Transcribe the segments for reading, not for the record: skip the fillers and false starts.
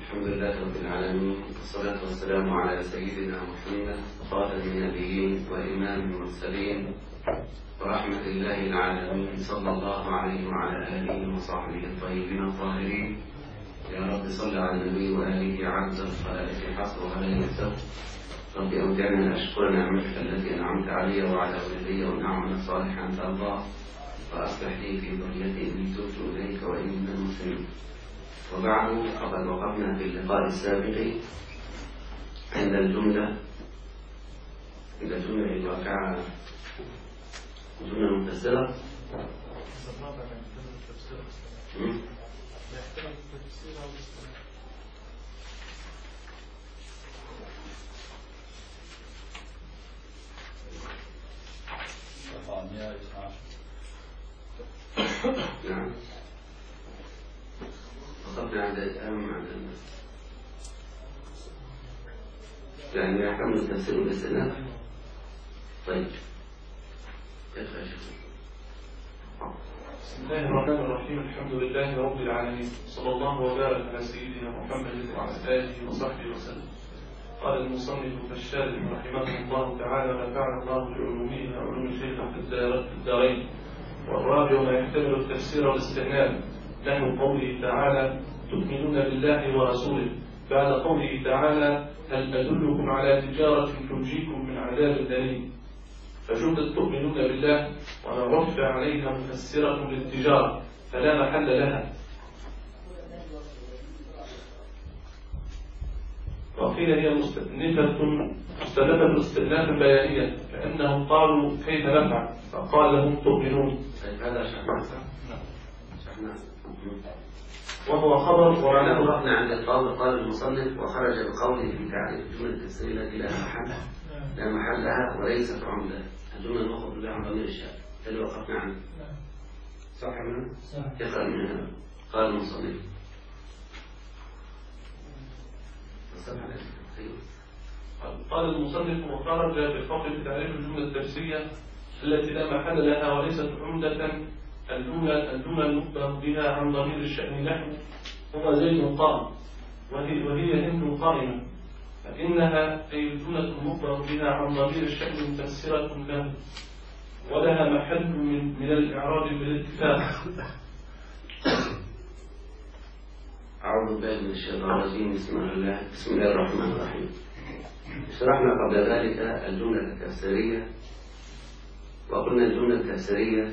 الحمد لله رب العالمين، والصلاة والسلام على سيدنا محمد خاتم النبيين وإمام المرسلين ورحمة الله العالمين، صلى الله عليه وعلى آله وصحبه الطيبين الطاهرين. يا رب صل على النبي وآله عز الخلائق حصرها لا ينسوا. رب أودعني أن أشكر نعمتك التي أنعمت علي وعلى والدي ونعملا صالحا ترضاه، وأصلح لي في ذريتي إني تبت إليك وإني من المسلمين. وبعد، فقد وقفنا في اللقاء السابق عند الجملة الواقعة، جملة مفسرة. نعم، وقفنا عند الأهم عند يعني يحتمل التفسير بالاستئناف. طيب، بسم الله الرحمن الرحيم. الحمد لله رب العالمين، صلى الله وبارك على سيدنا محمد وعلى آله وصحبه وسلم. قال المصنف الشارح رحمه الله تعالى: ونفعنا الله بعلومه وعلوم الشيخ في الدارين. والرابع ما يحتمل التفسير والاستئناف، نحو قوله تعالى: تؤمنون بالله ورسوله، بعد قوله تعالى: هل أدلكم على تجارة تنجيكم من عذاب أليم. فجملة تؤمنون بالله ونرفع عليها مفسرة للتجارة فلا محل لها. وقيل هي مستأنفة استئنافا بيانيا، كأنهم قالوا كيف نفعل، فقال لهم تؤمنون. هذا شرحنا. وهو خبر ومعناه. وقفنا عند القول. قال المصنف: وخرج بقوله في تعريف الجملة التفسيرية التي لا محل لها وليست عمدة. الجملة المخرج بها عن ضمير الشأن اللي وقفنا عنه. صح منه؟ يقرأ من هنا. قال المصنف: قال المصنف: وخرج بقوله في تعريف الجملة التفسيرية التي لا محل لها وليست عمدة الجملة المخبر بها عن ضمير الشأن، نحو هو زيد قائم وهي هند قائمة، فإنها أي الجملة المخبر بها عن ضمير الشأن مفسرة له، ولها محل من الإعراب بالاتفاق. أعوذ بالله من الشيطان الرجيم. بسم الله الرحمن الرحيم. شرحنا قبل ذلك الجملة التفسيرية، وقلنا الجملة التفسيرية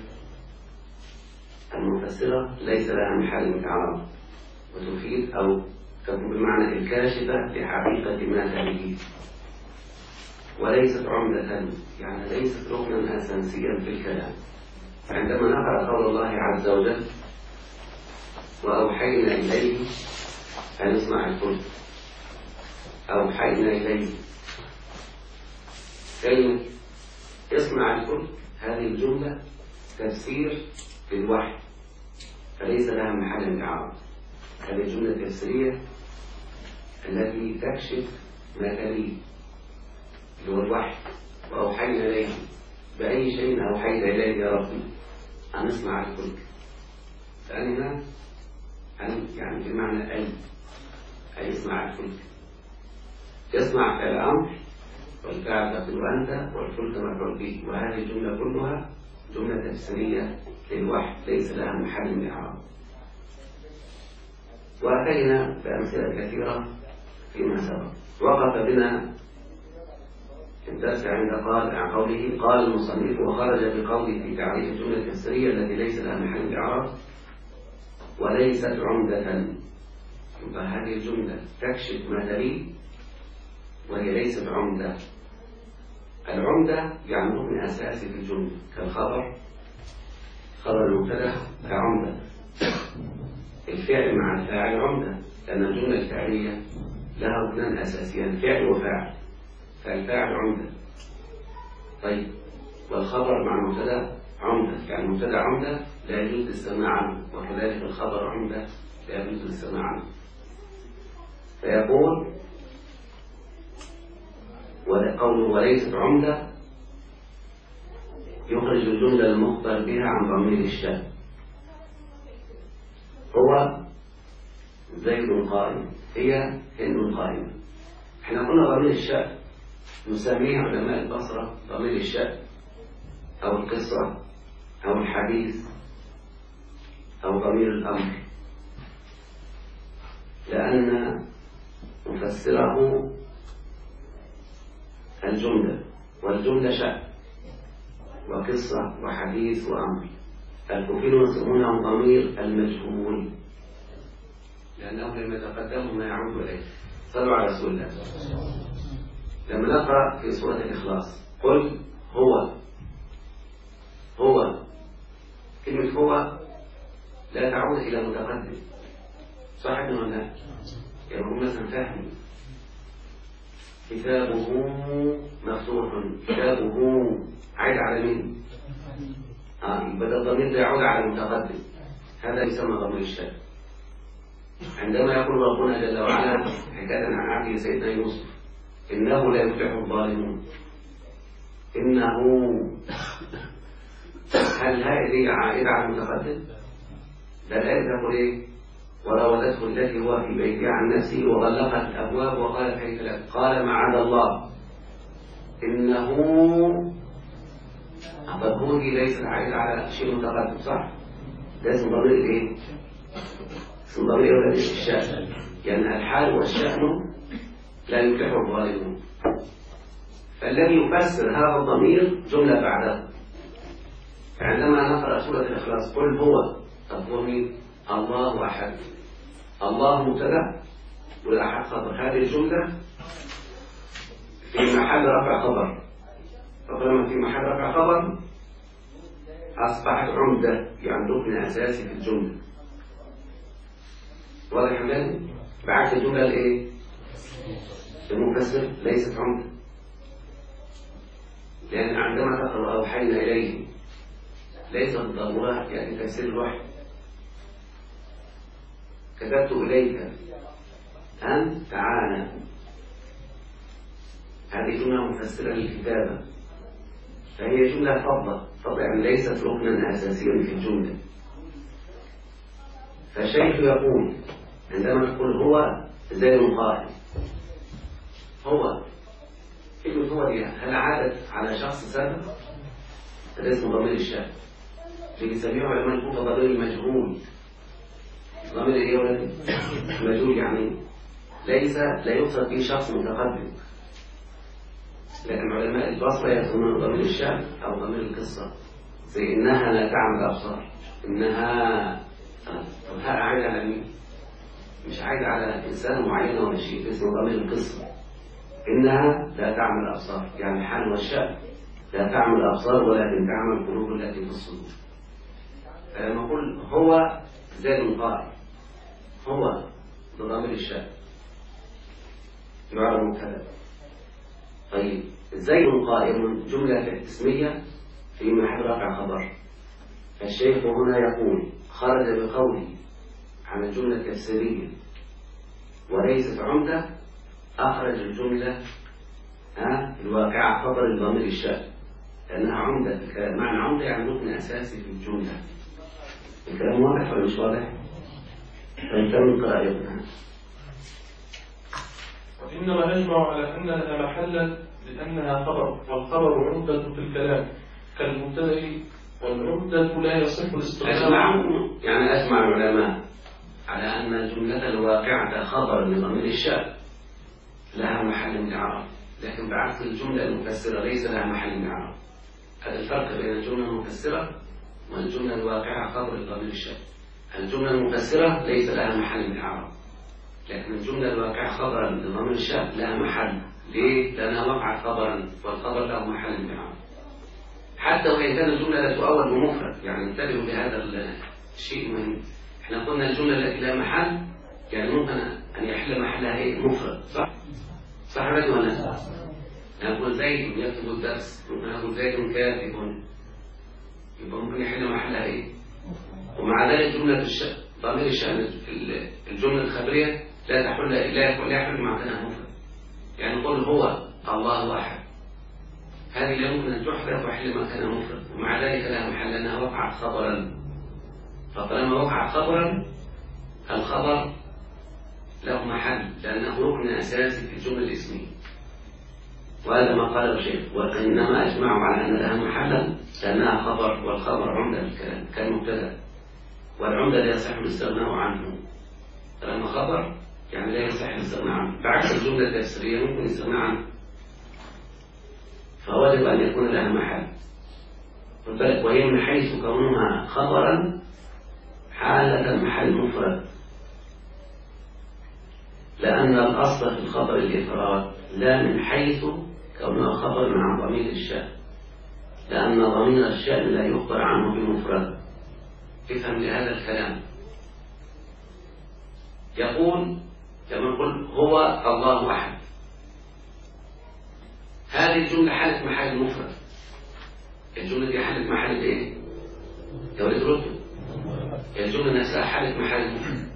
المفسرة ليس لها محل من الإعراب، وتفيد أو تكون بمعنى الكاشفة لحقيقة ما تليه، وليست عمدة، يعني ليست ركنا أساسيا في الكلام. فعندما نقرأ قول الله عز وجل: وأوحينا إليه أن يصنع الفلك، أوحينا إليه، كلمة يصنع الفلك هذه الجملة تفسير للوحي، فليس لها محل من الإعراب. هذه الجملة التفسيرية التي تكشف ما تليه اللي هو الوحي. وأوحينا إليه، بأي شيء أوحيت إليه يا ربي؟ أن يصنع الفلك. فأنا يعني بمعنى أي يصنع الفلك. يصنع الأمر، والفعل تقول أنت، والفلك مفعول به. وهذه الجملة كلها جملة تفسيرية للوحي ليس لها محل من الإعراب. وأتينا بأمثلة كثيرة فيما سبق. وقف بنا الدرس عند قوله: قال المصنف: وخرج بقوله في تعريف الجملة التفسيرية التي ليس لها محل من الإعراب وليست عمدة. فهذه الجملة تكشف ما تليه وهي ليست عمدة. العمدة يعني ركن أساسي في الجملة، كالخبر، خبر المبتدأ كعمدة. الفعل مع الفاعل عمدة، لأن الجملة الفعلية لها ركنان أساسيان: فعل وفاعل، فالفاعل عمدة. طيب، والخبر مع المبتدأ عمدة، يعني المبتدأ عمدة لا يجوز الاستغناء عنه، وكذلك الخبر عمدة لا يجوز الاستغناء عنه. فيقول: قوله وليست عمدة يخرج الجملة المخبر بها عن ضمير الشأن. هو زيد قائم، هي هند قائمة. احنا قلنا ضمير الشأن نسميه علماء البصرة ضمير الشأن أو القصة أو الحديث أو ضمير الأمر، لأن مفسره الجملة، والجملة شأن وقصة وحديث وأمر. الكوفيون يسمونه ضمير المجهول لأنه لم يتقدمه ما يعود إليه. صلوا على رسول الله. لما نقرأ في سورة الإخلاص قل هو، كلمة هو لا تعود إلى متقدم، صح ولا لا؟ يعني مثلا فهم كتابه مفتوح، كتابه عايد على مين؟ يبقى الضمير ده يعود على المتقدم، هذا يسمى ضمير الشأن. عندما يقول ربنا جل وعلا حكاية عن عبده سيدنا يوسف إنه لا يفلح الظالمون، إنه، هل هذه عائدة على المتقدم؟ ده الآية تقول إيه؟ وراودته التي هو في بيتها عن نفسه وغلقت الأبواب وقالت هيت لك، قال معاذ الله إنه، الضمير دي ليست عائدة على شيء متقدم، صح؟ ده اسم ضمير إيه؟ اسم ضمير الشأن، يعني الحال والشأن لا يفلح الظالمون. فالذي يفسر هذا الضمير جملة بعده. عندما نقرأ سورة الإخلاص قل هو، تقول مين؟ الله أحد، الله مبتدأ والأحد خبر. هذه الجملة في محل رفع خبر، فطالما في محل رفع خبر أصبحت عمدة، يعني ركن أساسي في الجملة. واضح كمان؟ بعكس الجملة الإيه؟ المفسر ليست عمدة، لأن عندما تقرأ أوحينا إليه ليس بالضرورة يعني تفسير الوحي. كتبت إليك أن تعالى، هذه جملة مفسرة للكتابة، فهي جملة فضل يعني ليست ركنا أساسيا في الجملة. فالشيخ يقول عندما تقول هو زي قائم، هو كلمة هو دي هل عادت على شخص سابق؟ هذا اسمه ضمير الشأن، اللي بيسميه علماء الكوفة ضمير المجهول. ضمير ايه ولا مجهول؟ يعني لا يقصد به شخص متقدم، لكن علماء البصرة يسمونه ضمير الشأن أو ضمير القصة، زي إنها لا تعمل الأبصار. إنها، طب ها عايدة على مين؟ مش عايدة على إنسان معين ولا شيء، اسمه ضمير القصة. إنها لا تعمل الأبصار، يعني الحال والشأن لا تعمل الأبصار ولكن تعمل القلوب التي في الصدور. فلما أقول هو زيد قائم، هو بضمير الشأن يعرف مبتدأ. طيب زيد قائم جملة اسمية في محل رفع خبر. الشيخ هنا يقول خرج بقوله عن الجملة التفسيرية وليست عمدة، أخرج الجملة الواقعة خبر الضمير الشأن، لأنها عمدة في الكلام. معنى عمدة يعني ركن أساسي في الجملة. الكلام واضح ولا مش واضح؟ فنكمل قراءتنا. وإنما أجمع على أنها محلا لأنها خبر، والخبر عمدة في الكلام كالمبتدأ، والعمدة لا يصح الاستغناء عنه. يعني أجمع العلماء على أن الجملة الواقعة خبر لضمير الشأن لها محل من الإعراب، لكن بعكس الجملة المفسرة ليس لها محل من الإعراب. هذا الفرق بين الجملة المفسرة والجملة الواقعة خبر لضمير الشأن. الجملة المفسرة ليس لها محل من الإعراب، لكن الجملة الواقعة خبرا لضمير الشأن لها محل. ليه؟ لأنها وقعت خبرا، والخبر له محل من الإعراب. حتى وإن كان الجملة لا تؤول بمفرد، يعني انتبهوا لهذا الشيء مهم. احنا قلنا الجملة التي لها محل يعني ممكن أن يحل محلها ايه؟ مفرد، صح؟ صح ولا لا؟ نقول زيد يكتب الدرس، ممكن نقول زيد كاتب، يبقى ممكن يحل محلها ايه؟ ومع ذلك جملة ضمير الشأن في الجملة الخبرية لا يحل معناها مفرد. يعني نقول هو الله أحد، هذه لا يمكن أن تحذف ويحل مكانها مفرد، ومع ذلك لها محل لأنها وقعت خبرا. فطالما وقعت خبرا، الخبر له محل لأنه ركن أساسي في الجملة الاسمية، وهذا ما قاله الشيخ. وإنما أجمعوا على أن لها محلا لأنها خبر، والخبر عمدة الكلام كالمبتدأ، والعمدة لا يصح الاستغناء عنه. لما خبر يعني لا يصح الاستغناء عنه، بعكس الجملة التفسيرية ممكن الاستغناء عنه، فواجب أن يكون لها محل. وهي من حيث كونها خبرا حالة محل مفرد، لأن الأصل في الخبر الإفراد، لا من حيث كونها خبر عن ضمير الشأن، لأن ضمير الشأن لا يخبر عنه بمفرد. افهم لهذا الكلام. يقول كما نقول هو الله أحد، هذه الجملة حالة محل مفرد. الجملة دي حالة محل ايه؟ يا ولد ردوا. الجملة نفسها حالة محل مفرد.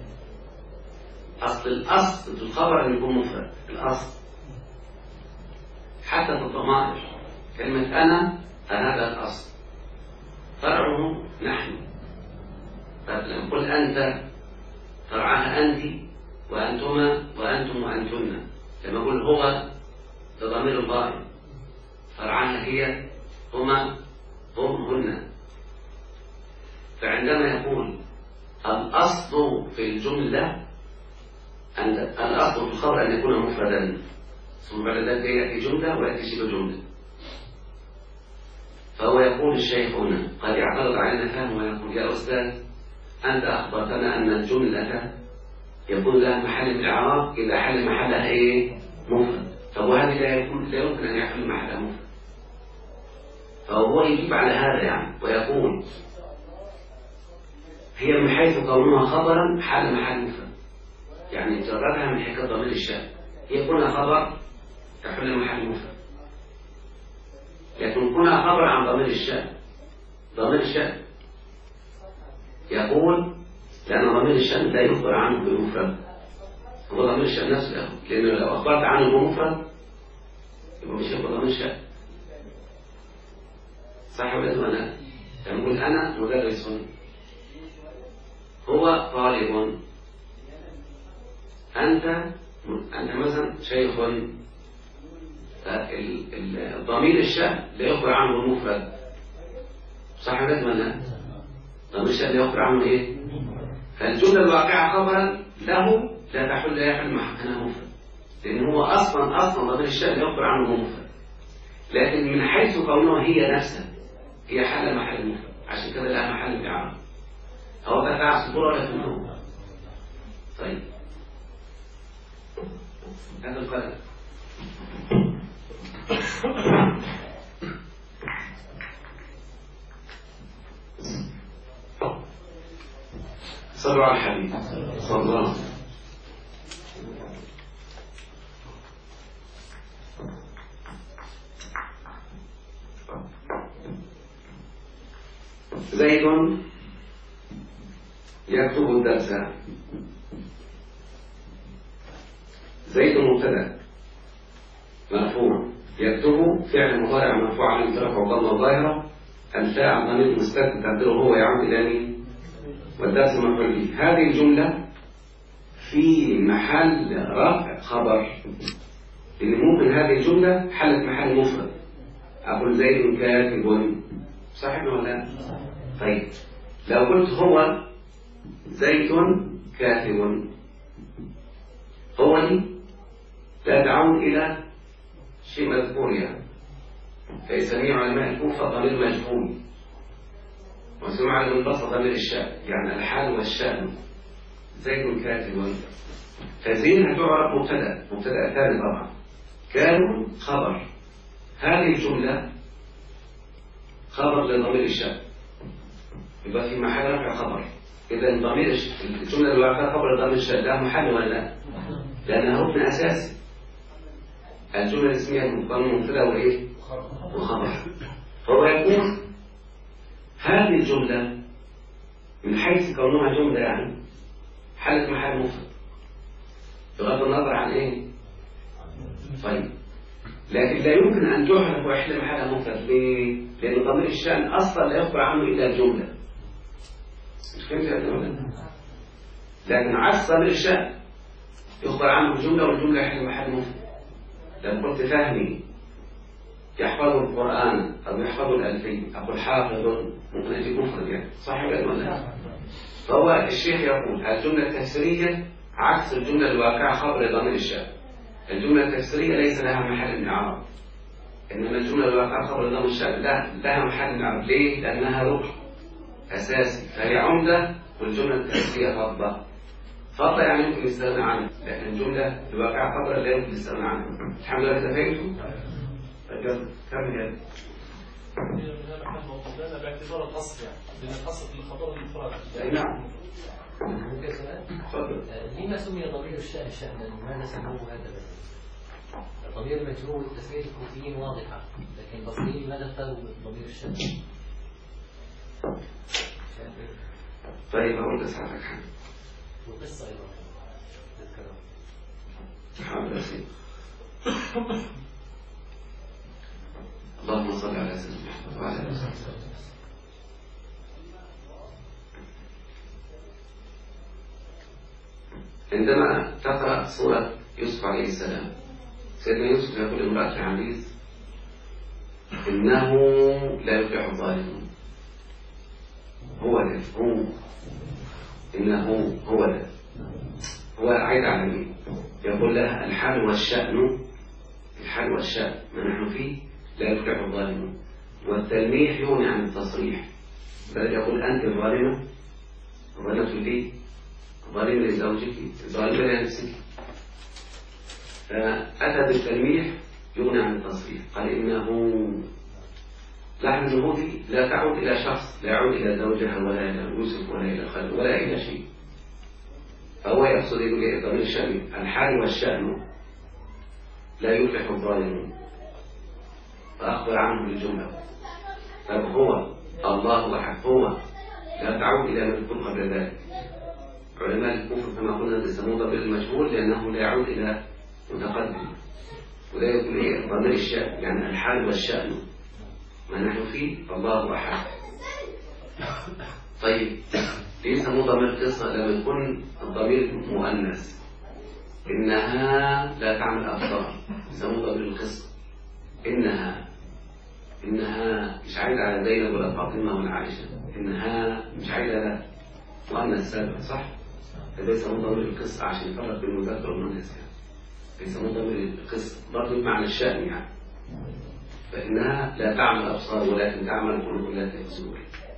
الأصل في الخبر أن يكون مفرد، الأصل حتى في الضمائر. كلمة أنا هذا الأصل، فرعه نحن. فلما نقول أنت فرعها أنت وأنتما وأنتم وأنتن. لما أقول هو ضمير الغائب، فرعها هي هما هم هن. فعندما يقول الأصل في الجملة أن الأصل في الخبر أن يكون مفردا، ثم بعد ذلك يأتي جملة ويأتي شبه جملة. فهو يقول الشيخ هنا قد يعترض علينا فهم ويقول يا أستاذ أنت أخبرتنا أن الجملة يكون لها محل بالإعراب إذا حل محلها إيه؟ مفرد. طب وهذه لا يمكن أن يحل محلها مفرد. فهو يجيب على هذا يعني ويقول هي من حيث كونها خبرا حال محل مفرد، يعني جردها من حكاية ضمير الشأن، هي كونها خبر تحل محل مفرد، لكن كونها خبر عن ضمير الشأن. ضمير الشأن يقول لأن ضمير الشأن لا يخبر عنه بمفرد، هو ضمير الشأن نفسه، لأنه لو أخبرت عنه بمفرد يبقى مش هيبقى ضمير الشأن. صح ولا لا؟ لما نقول أنا مدرس، هو طالب، أنت مثلا شيخ، ضمير الشأن لا يخبر عنه المفرد. صح ولا لا؟ ضمير الشأن لا يخبر عنه إيه؟ فالجملة الواقعة خبرا له لا يحل محلها مفرد، لأن هو أصلا ضمير الشأن لا يخبر عنه مفرد، لكن من حيث كونها هي نفسها هي حل محل مفرد، عشان كده لها محل الإعراب. هو تتعب صدور ولا تنهو؟ طيب هذا القلم صلوا على الحبيب صلى الله عليه وسلم. زيد يكتب الدرس. زيد مبتدأ مرفوع، يكتب فعل مضارع مرفوع على الانطلاق والضمه الظاهره، الفاعل ضمير مستتر تقديره هو يعود الى مين؟ والدرس مفعول به. هذه الجمله في محل رفع خبر، لان ممكن هذه الجمله حلت محل مفرد. اقول زيد كاتب، صح ولا لا؟ طيب لو قلت هو زيد كاتب، هو دي لا تعود إلى شيء مذكور يعني، فيسميه علماء الكوفة ضمير مجهول، وسمع على المنبسط ضمير الشأن، يعني الحال والشأن. زيد كاتب، فزين هتعرف مبتدأ ثاني طبعا، كانوا خبر. هذه الجملة خبر لضمير الشأن، يبقى في محل رفع خبر. إذا ضمير الجملة الواقعة خبر ضمير الشأن لها محل ولا لا؟ لأنها ركن أساسي. الجملة الاسمية مقام مبتدأ وإيه؟ وخبر. فهو يقول هذه الجملة من حيث كونها جملة يعني حلت محل مفرد بغض النظر عن إيه؟ طيب لكن لا يمكن أن تحرف ويحل محل مفرد. ليه؟ لأن ضمير الشأن أصلا لا يخبر عنه إلا الجملة. مش فهمت يا أخوان؟ لكن عكس ضمير الشأن يخبر عنه بجملة والجملة يحل محل مفرد. لو قلت فهمي يحفظ القرآن أو يحفظ الألفي، أقول حافظ، ممكن أجيب مفرد يعني، صح ولا لا؟ فهو الشيخ يقول الجملة التفسيرية عكس الجملة الواقعة خبر ضمير الشأن. الجملة التفسيرية ليس لها محل من إعراب، إنما الجملة الواقعة خبر ضمير الشأن لها محل من إعراب. ليه؟ لأنها ركن أساسي، فهي عمدة، والجملة التفسيرية فضة. فضة يعني يمكن الاستغناء عنها، لكن الجملة الواقعة خبر لا يمكن الاستغناء عنها. الحمد لله تفهمتم؟ كمل يا باعتبار الأصل يعني، لأن الأصل في الخبر المفرد. أي نعم. ممكن سؤال؟ تفضل. لما سمي ضمير الشأن شأنا؟ لماذا سموه هكذا؟ ضمير المجهول تسمية الكوفيين واضحة، لكن البصريين لماذا اختاروا ضمير الشأن؟ طيب أقول لسعادتك حاجة. والقصة أيضا تذكرها. حاضر يا سيدي. اللهم صل على سيدنا محمد وعلى آله وصحبه. عندما تقرأ سورة يوسف عليه السلام، سيدنا يوسف يقول لامرأة العزيز: إنه لا يفلح الظالمون. إنه هو عيد على مين؟ يقول لها الحال والشأن ما نحن فيه لا يفلح الظالمون. والتلميح يغني عن التصريح، بل يقول أنت ظالمة، ظلمت لي، ظالمة لزوجك، ظالمة لنفسك. فأتى بالتلميح يغني عن التصريح. قال إنه لحن النهوض لا تعود إلى شخص، لا يعود إلى زوجها ولا إلى يوسف ولا إلى خالد ولا إلى شيء. فهو يقصد يقول ضمير الشأن، الحال والشأن لا يفلح الظالمون، فأخبر عنه بالجملة. طيب هو الله أحد، هو لا تعود إلى ما يكون قبل ذلك. علماء الكفر كما قلنا يسموه ضمير المجهول لأنه لا يعود إلى متقدم، ولا يقول إيه ضمير الشأن، يعني الحال والشأن ما نحن فيه الله أحد. طيب ليه يسموه ضمير قصة لما يكون الضمير مؤنث؟ إنها لا تعمل أبصار، يسموه ضمير القصة. إنها مش عايدة على زينب ولا فاطمة ولا عائشة، إنها مش عايدة لا مؤنث سابق، صح؟ فده يسموه ضمير القصة عشان يفرق بين المذكر والمؤنث يعني. يسموه ضمير القصة برضه بمعنى الشأن يعني. فإنها لا تعمل أبصار ولكن تعمل القلوب التي في الصدور.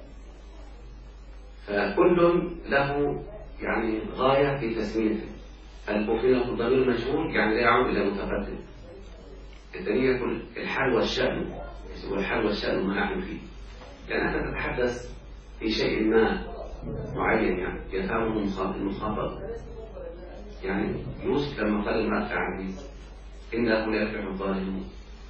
فكل له يعني غاية في تسميته. الكوفيين يقول ضمير مجهول يعني لا يعود إلى متقدم. الثانية يقول الحال والشأن، يقول الحال والشأن ما نحن فيه. يعني أنت تتحدث في شيء ما معين يعني يفهمه المخاطب. يعني يوسف لما قال المرأة العزيز إنه لا يفلح الظالمون،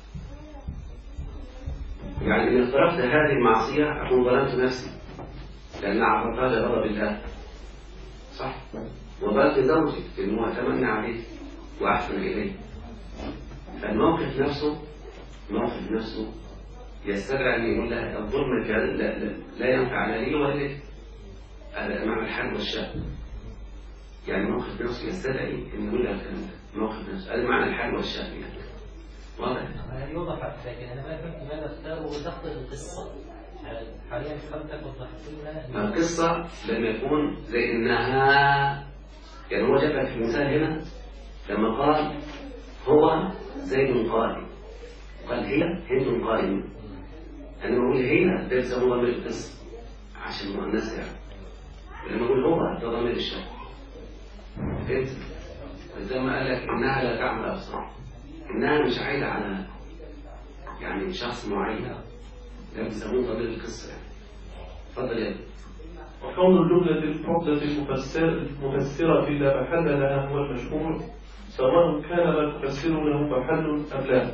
يعني إن اقترفت هذه المعصية أكون ظلمت نفسي، لأن عرضتها لغضب الله، صح؟ وظلمت زوجك لأنه اعتمدنا عليه وأحسن إليه. فالموقف نفسه يستدعي أن يقول لها الظلم لا ينفع لا لي ولا لك. هذا معنى الحال والشأن. يعني موقف نفسه يستدعي أن يقول لها الكلام ده، موقف نفسه هذا معنى الحال والشأن يعني. واضح؟ هذه وضحت، لكن أنا ما فهمت لماذا اختاروا تخطئ القصة. حاليا فهمتك وضحت. القصة لما يكون زي إنها، يعني هو جاب في المثال هنا لما قال هو زيد قائم، قال هي هند قائم. أنا بقول هي ده يسموه ضمير القصة عشان المؤنث يعني. ولما أقول هو ده ضمير الشأن. فهمت؟ زي ما قال لك إنها لا تعمل أبصار، إنها مش عايدة على يعني شخص معين، ده بيسموه ضمير القصة يعني. اتفضل يا ابني. وكون الجملة الفضلة المفسرة لا محل لها هو المشهور، سواء كان ما تفسر له محل أم لا.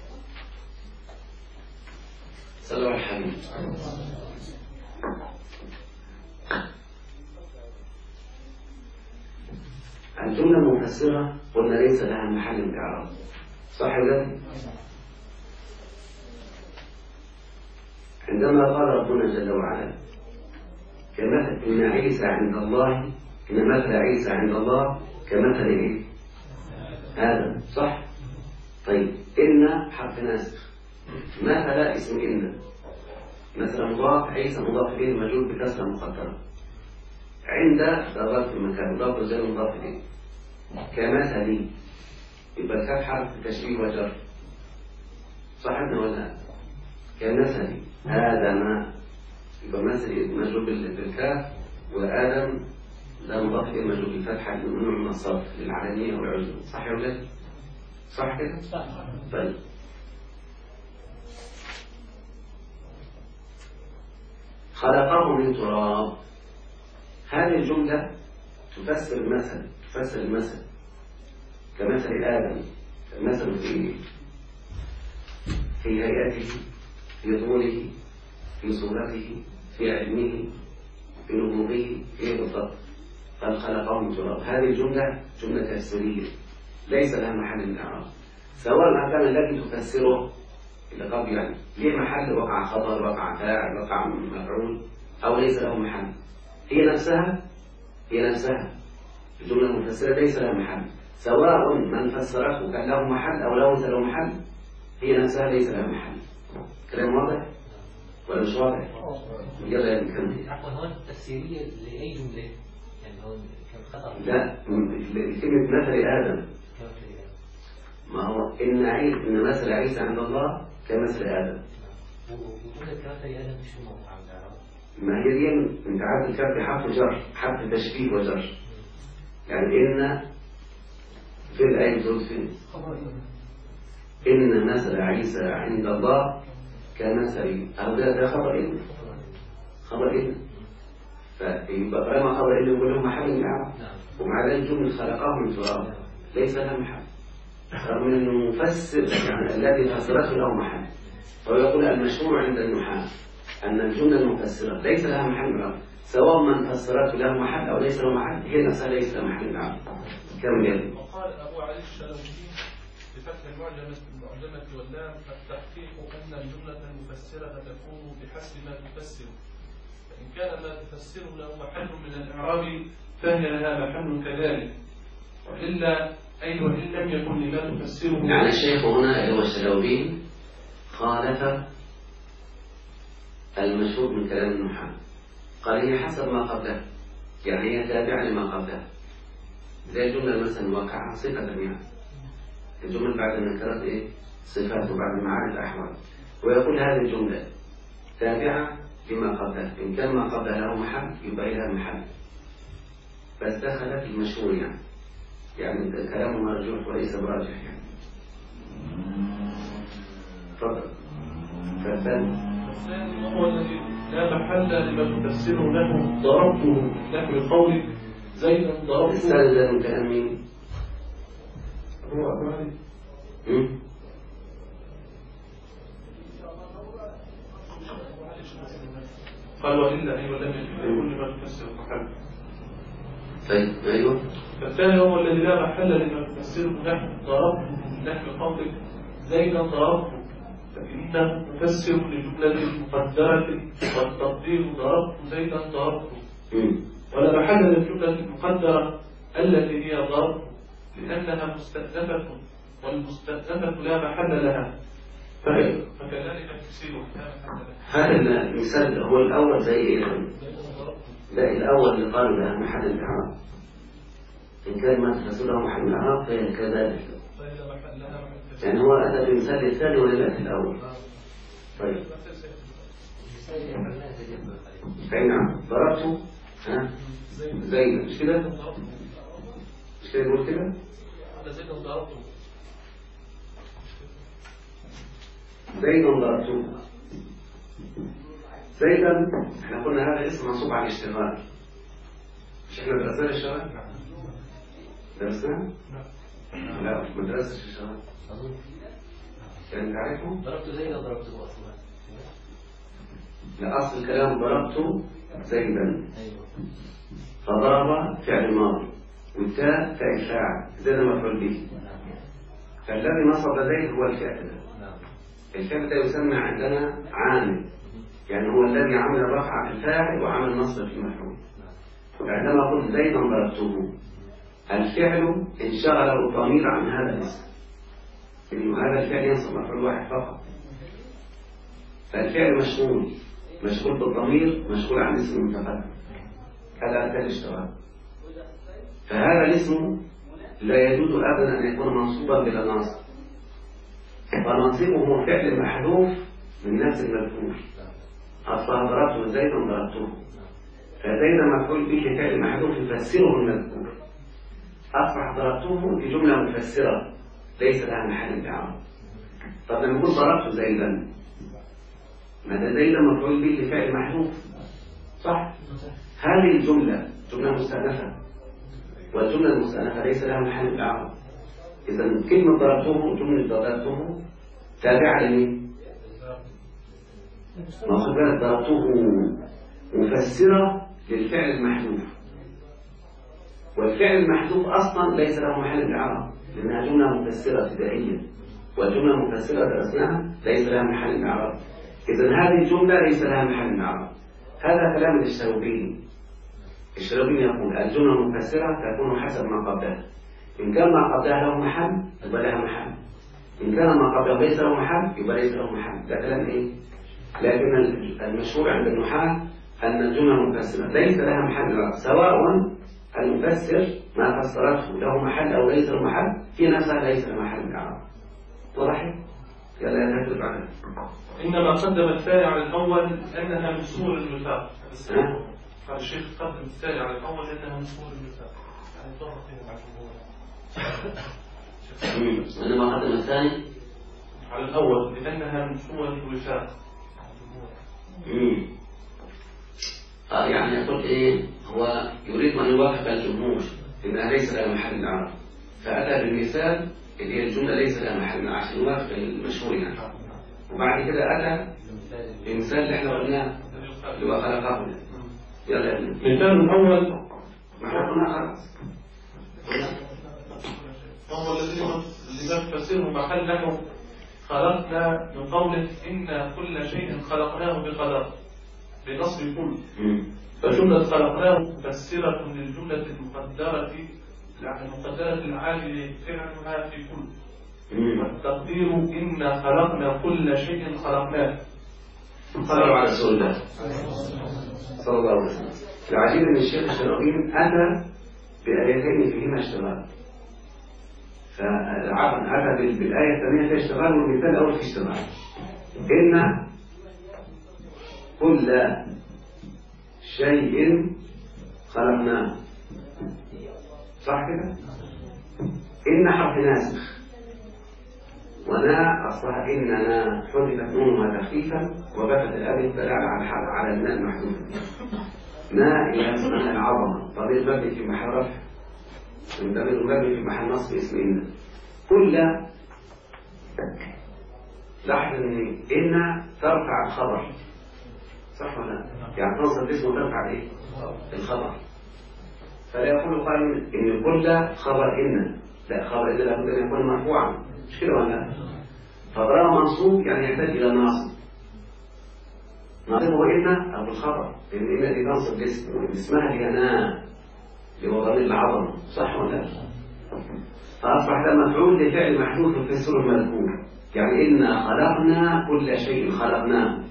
صلى الله عليه وسلم. الجملة المفسرة قلنا ليس لها محل من الإعراب، صح ولا؟ عندما قال ربنا جل وعلا كمثل إن عيسى عند الله، إن مثل عيسى عند الله كمثل إيه؟ آدم صح؟ طيب إن حرف ناسخ، مثلا اسم إن مثلا مضاف، عيسى مضاف إليه مجرور بكسرة مقدرة، عند ضربات المكان مضاف زي مضاف إليه، كمثل يبقى كان حرف تشبيه وجر صحبنا ولا؟ كمثل آدم يبقى مثل مجرور بالكاف، وآدم ده مضاف إليه مجرور بالفتحة ممنوع من الصرف للعلنية والعجم، صح يا ولاد؟ صح كده؟ صح. طيب خلقه من تراب، هذه الجملة تفسر المثل كمثل آدم، مثل في هيئته، في طوله، في صورته، في علمه، في نبوغه، في بالضبط. قد خلقه من تراب، هذه الجملة جملة تفسيرية ليس لها محل من الإعراب، سواء ما كان الذي تفسره اللي قبل يعني ليه محل، وقع خبر، وقع فاعل، وقع مفعول، أو ليس له محل. هي نفسها الجملة المفسرة ليس لها محل، سواء من فسرته كان له محل أو له محل، هي نفسها ليس لها محل. كلام واضح ولا مش واضح؟ يلا نكمل. عفوا هون تفسيرية لأي جملة؟ يعني هون كم خطأ؟ لا، كلمة مثل آدم، ما هو إن مثل عيسى عند الله كمثل آدم. وجملة كمثل آدم مش موقع عند العرب. ما هي دي انت عارف الكاف دي حرف جر، حرف تشبيه وجر، يعني إن في الآية بتقول فين؟ إن مثل عيسى عند الله كمثل، أو ده خبر إن فيبقى طالما خبر إن يقول له محل من الإعراب، ومع ذلك جملة خلقه من تراب ليس لها محل، رغم من أنه مفسر يعني الذي فسرته له محل. فهو يقول المشروع عند النحاة أن الجملة المفسرة ليس لها محل من الإعراب، سواء من فسرته له محل أو ليس له محل، هي نفسها ليس لها محل من الإعراب. كم يلي؟ وقال أبو علي الشلبي بفتح المعجمة واللام التحقيق أن الجملة المفسرة تكون بحسب ما تفسر، فإن كان ما تفسره له محل من الإعراب فهي لها محل كذلك، وإلا أي وإن لم يكن لما تفسره. يعني الشيخ هنا اللي هو الشلوبي خالف المشهور من كلام النحاة، قال هي حسب ما قبله، يعني هي تابعة لما قبله، زي الجملة مثلا وقع صفة يعني، الجملة بعد النكرات إيه؟ صفات، وبعد المعارف أحوال، ويقول هذه الجملة تابعة لما قبله، إن كان ما قبله له محل يبقى لها محل، بس دخلت المشهور يعني كلامه مرجوح وليس براجح يعني. تفضل. فالثاني وهو الذي لا محل لما تفسره له ضربته، نحو قولك زيدا ضربته. الثالث ده من كلام مين؟ هو أبو علي. قال وإلا أيوة لم يكن لما تفسر محل. طيب أيوه. فالثاني هو الذي لا محل لما تفسره نحو ضربته، نحو قولك زيدا ضربته، فإنه مفسر لجملة مقدرة والتقدير ضربت زيدا ضربته، ولا محل للجملة المقدرة التي هي ضربت لأنها مستأنفة، والمستأنفة لا محل لها، فكذلك التفسير لا محل لها. هذا المثال هو الأول زي إيه؟ ده الأول اللي قالوا لها محل الإعراب، إن كان ما تفسره محل الإعراب فهي كذلك، يعني هو أتى بالمثال الثاني ولا لا في الأول؟ طيب نعم ضربته زيدا، مش كده؟ مش كده يقول كده؟ زيدا ضربته، زيدا ضربته، زيدا احنا قلنا هذا اسم منصوب على الاشتغال، مش احنا درسنا الاشتغال؟ درسنا؟ لا ما درسناش الاشتغال. كان تعرفه؟ ضربت زيدا ضربته أصلا. لا أصل الكلام ضربت زيدا، فضرب فعل ماضي والتاء فعل فاعل، زيدا مفعول به، فالذي نصب زيد هو الفعل. الفعل ده يسمى عندنا عامل، يعني هو الذي عمل رفع في الفاعل وعمل نصب في المفعول. عندما قلت زيدا ضربته الفعل انشغل الضمير عن هذا الاسم، إنه هذا الفعل ينصب مفعول واحد فقط، فالفعل مشغول بالضمير، مشغول عن اسم المتقدم، هذا أركان الاشتغال. فهذا الاسم لا يجوز أبدا أن يكون منصوبا بلا ناصب، فناصبه فعل محذوف من نفس المذكور. أصلا ضربته زيدا ضربته، فزيدا مفعول به فعل محذوف يفسره المذكور، أصبح ضربته في جملة مفسرة ليس لها محل إعراب. طب لما يقول ضربت زيدا، ماذا زيدا مفعول به لفعل محذوف صح؟ هذه الجملة جملة مستأنفة، والجملة المستأنفة ليس لها محل إعراب. إذا كلمة ضربته جملة ضربته تابعة لمين؟ ما خد بالك، ضربته مفسرة للفعل المحذوف، والفعل المحذوف أصلا ليس له محل إعراب لأنها جملة مفسرة ابتدائية، والجملة المفسرة درسناها ليس لها محل إعراب. إذا هذه الجملة ليس لها محل إعراب. هذا كلام الشربيني. الشربيني يقول الجملة المفسرة تكون حسب ما قبلها، إن كان ما قبلها له محل يبقى لها محل، إن كان ما قبلها ليس له محل يبقى ليس له محل. ده كلام إيه؟ لكن المشهور عند النحاة أن الجملة المفسرة ليس لها محل إعراب، سواء المفسر ما فسرته له محل أو ليس له محل، في نفسها ليس له محل إعراب. واضح؟ يلا نكتب عنها. إنما قدم الثاني على الأول أنها من صور الوفاق. قال الشيخ قدم الثاني على الأول أنها من صور الوفاق، يعني ضرب فيها مع إنما قدم الثاني على الأول لأنها من صور الوفاق. يعني يقول إيه، هو يريد أن يوافق الجمهور إنها ليس لها محل إعراب، فأتى بالمثال اللي هي الجملة ليس لها محل عشان يوافق المشهور يعني. وبعد كده أتى بمثال اللي احنا قلناه اللي هو خلقه. يلا مثال الأول ما احنا قلنا خلاص، وهو الذي نفسره محله خلقنا من قوله إن كل شيء خلقناه بقدر بنصب كل، فجملة خلقناه مفسرة للجملة المقدرة العامل فعلها في كل، والتقدير إن خلقنا كل شيء خلقناه. صلوا على رسول الله صلى الله عليه وسلم. العجيب أن الشيخ الشرابين أتى بآيتين فيهما اشتغال، فأتى بالآية الثانية فيها اشتغال والمثال الأول فيه اشتغال. إن كل شيء خلقناه، صح كده؟ إن حرف ناسخ، ونا أصلها إننا حذفت نونها تخفيفا وبقت الألف دلالة على الماء المحذوف. ما إلى اسمها العظمة، ضمير مبني في محل رفع، ضمير مبني في محل نصب اسم إن. كل لاحظ إن ترفع الخبر، صح ولا لا؟ يعني تنصب الاسم وترفع إيه؟ الخبر. فلا يقول قائل إن كل خبر إن، لا، خبر إن لابد أن يكون مرفوعا، مش كده ولا لا؟ فطالما منصوب يعني يحتاج إلى ناصب. ناصبه إن أو الخبر، لأن إن دي تنصب الاسم، اسمها لنا اللي هو ضمير العظمة، صح ولا لا؟ فأصبح ده مفعول لفعل محذوف في السور المذكور، يعني إنا خلقنا كل شيء خلقناه.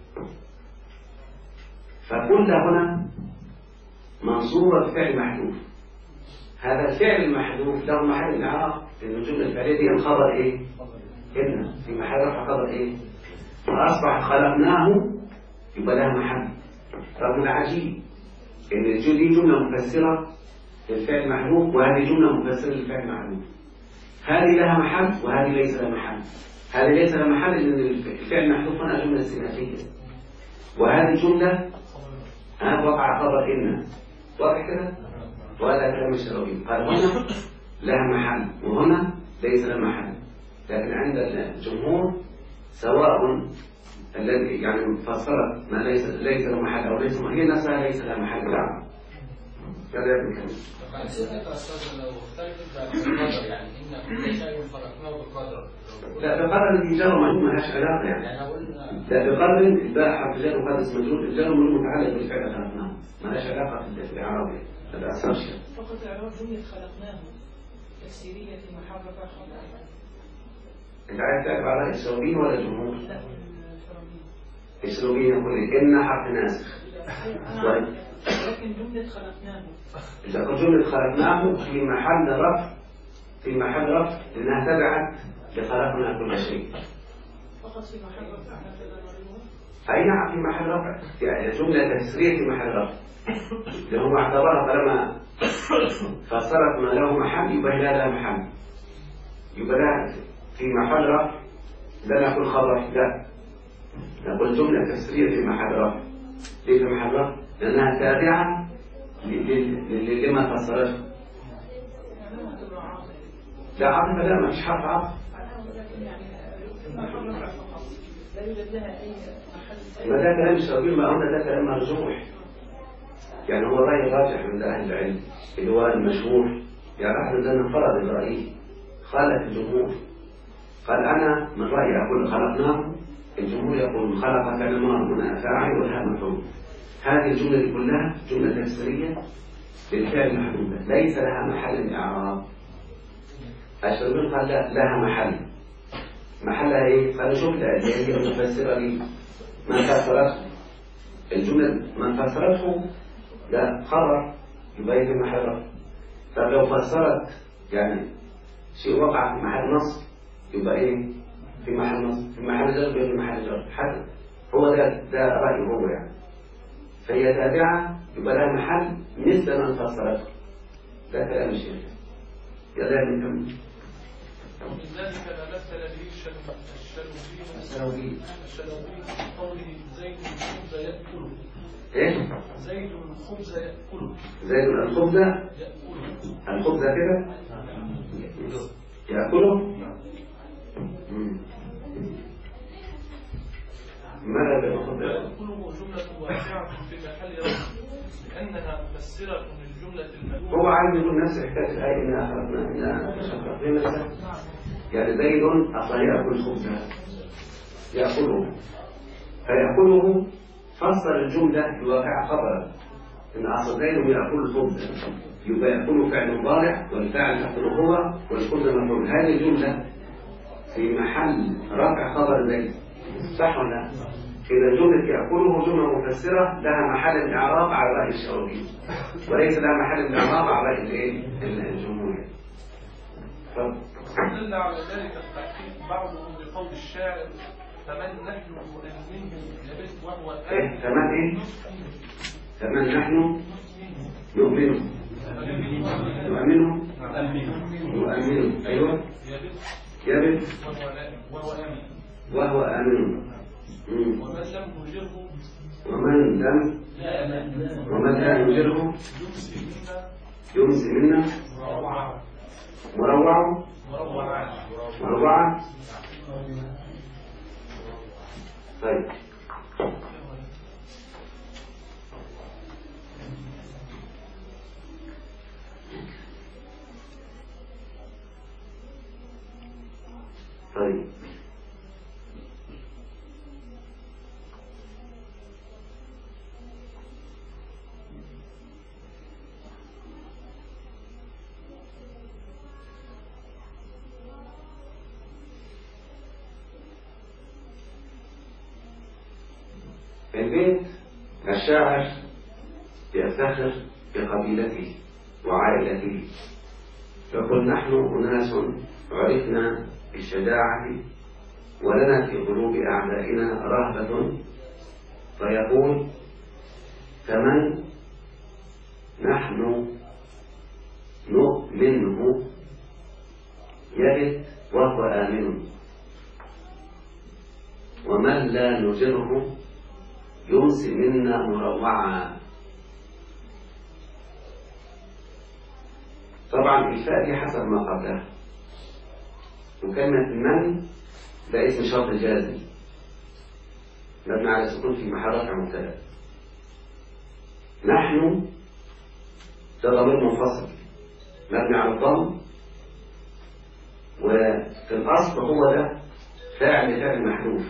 فكل هنا منصوبة بفعل محذوف. هذا الفعل المحذوف له محل إعراب، لأن الجملة الفعلية دي الخبر إيه؟ إن في محل رفع خبر إيه؟ فأصبح خلقناه يبقى لها محل. رغم العجيب إن دي جملة مفسرة للفعل محذوف، وهذه جملة مفسرة للفعل محذوف. هذه لها محل وهذه ليس لها محل. هذه ليس لها محل لأن الفعل محذوف هنا جملة استئنافية، وهذه جملة وقع خبر إن، واضح كده؟ وهذا كلام الشرابين. قال هنا لها محل وهنا ليس لها محل، لكن عند الجمهور سواء الذي يعني فسرت ما ليس له محل أو ليس هي نفسها ليس لها محل. لا هذا يمكن لو اختلفت بالقدر، يعني إن كل شيء خلقناه بالقدر. لا بقدر الإجارة ما لهاش علاقة يعني. لا بقدر الباء حرف جر وقد اسم مجرور، الجر مجرور متعلق بالفعل خلقناه، ما لهاش علاقة في الإعراب. هذا أسهل شيء. فقط إعراب جملة خلقناه تفسيرية محل رفع خبر. أنت عايز تعرف على الإسرائيليين ولا الجمهور؟ لا الفرابين. الإسرائيليين يقول إن حرف ناسخ. لكن جملة خلقناه. إذا قلت جملة خلقناه في محل رفع، في محل رفع لأنها تبعت لخلقنا كل شيء. فقط في محل رفع هكذا نريدها. أي نعم في محل رفع، يعني جملة تفسيرية في محل رفع. لأنه اعتبرها طالما فسرت ما له محل يبقى لا لها محل، يبقى لا في محل رفع. لا نقول خبر، لا نقول جملة تفسيرية في محل رفع. ليه في محل رفع؟ لأنها تابعة لما فسرته. لا عاطفة، لا ما فيش حرف عاطفة. لا يوجد لها أي محل. ما ده كلام الشرابين، ما قلنا ده كلام مرجوح. يعني هو رأي راجح من أهل العلم اللي هو المشهور. يعني أحد ده انفرد برأيه، خالف الجمهور. قال أنا من رأيي أقول خلقناه، الجمهور يقول خلق فعل ماضي فاعل والها مفعول. هذه الجملة كلها جملة تفسيرية للفعل المحدودة ليس لها محل إعراب. الشرابين قال لا لها محل. محلها إيه؟ قال جملة اللي هي المفسرة لي ما فسرته. الجملة من فسرته لا خبر يبقى في محل رفع. طب لو فسرت يعني شيء وقع في محل نصب يبقى ايه؟ في محل نصب، في محل جر، في محل جر. حتى هو ده رأيه هو يعني. فهي تابعة يبقى لها محل مثل من فسرته. ده كلام الشيخ. يلا نكمل. ومن ذلك ما مثل به الشلوبي قوله زيد الخبز يأكله. ايه؟ زيد الخبز يأكله. زيد الخبز الخبز كده يأكله. ماذا بالخبز يأكله جملة واقعة في محل رفع لأنها مفسرة للجملة المألوفة. هو عايز يقول نفس حكاية الآية إنها خلقنا إنها شققنا. يعني زيد أصلا يأكل خبزا يأكله، فيأكله فسر الجملة الواقع خبرا إن أصل زيد يأكل الخبز يبقى يأكله فعل مضارع والفاعل تحته هو والخبز مفعول. هذه الجملة في محل رفع خبر زيد، صح ولا لا؟ إذا جملة يأكله جملة مفسرة لها محل الإعراب على رأي الشرابي وليس لها محل الإعراب على رأي الجمهور. دل على ذلك التحقيق بعضهم بقول الشاعر فمن نحن نؤمنه يبت وهو إيه؟ فمن إيه؟ فمن نحن نؤمنه نؤمنه نؤمنه أيوة يبت وهو آمن. ومن لا نجره يمسي منا مروعه. طيب طيب البيت الشاعر يفتخر بقبيلته وعائلته يقول نحن أناس عرفنا بالشجاعة ولنا في قلوب أعدائنا رهبة. فيقول فمن نحن نؤمنه يبت وهو آمن ومن لا نجره يمسي منا مروعا. طبعا الفاء دي حسب ما قبلها، وكلمة من ده اسم شرط جازم مبني على السكون في محل رفع مبتدأ. نحن ده ضمير منفصل مبني على الضم، وفي الأصل هو ده فاعل محذوف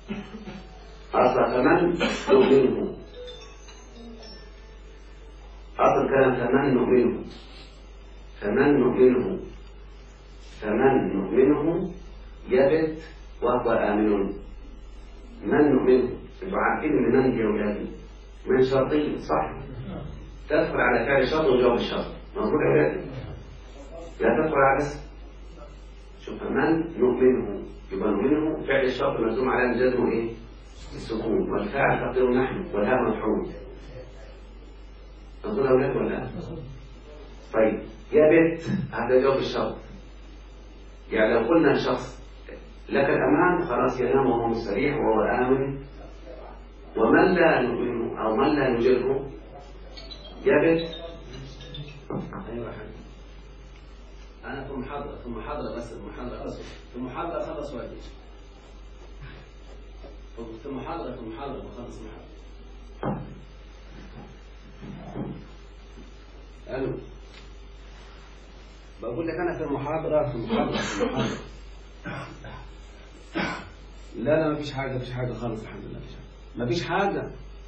أصل فمن نؤمنه. أصل كلام فمن نؤمنه، فمن نؤمنه، فمن نؤمنه يبت وهو آمن. من نؤمنه، انتوا عارفين ان من دي أولادي من شرطين صح؟ تدخل على فعل شرط وجواب الشرط، مظبوط يا أولادي؟ لا تدخل على اسم. شوف من نؤمنه يبقى نؤمنه فعل الشرط ملزوم على الجزم ايه؟ السكون، والفاعل تقديره نحن، والهاء مفعول. مظبوط يا أولاد ولا لا؟ طيب يبت هذا جواب الشرط. يعني لو قلنا شخص لك الأمان خلاص ينام وهو مستريح وهو آمن. ومن لا نؤمنه أو من لا نجره يبت. أيوة حاجة. أنا في محاضرة بس في محاضرة أخلص واجب. في محاضرة بخلص محاضرة. ألو، بقول لك أنا في محاضرة. لا مفيش حاجة خالص الحمد لله. مفيش حاجة.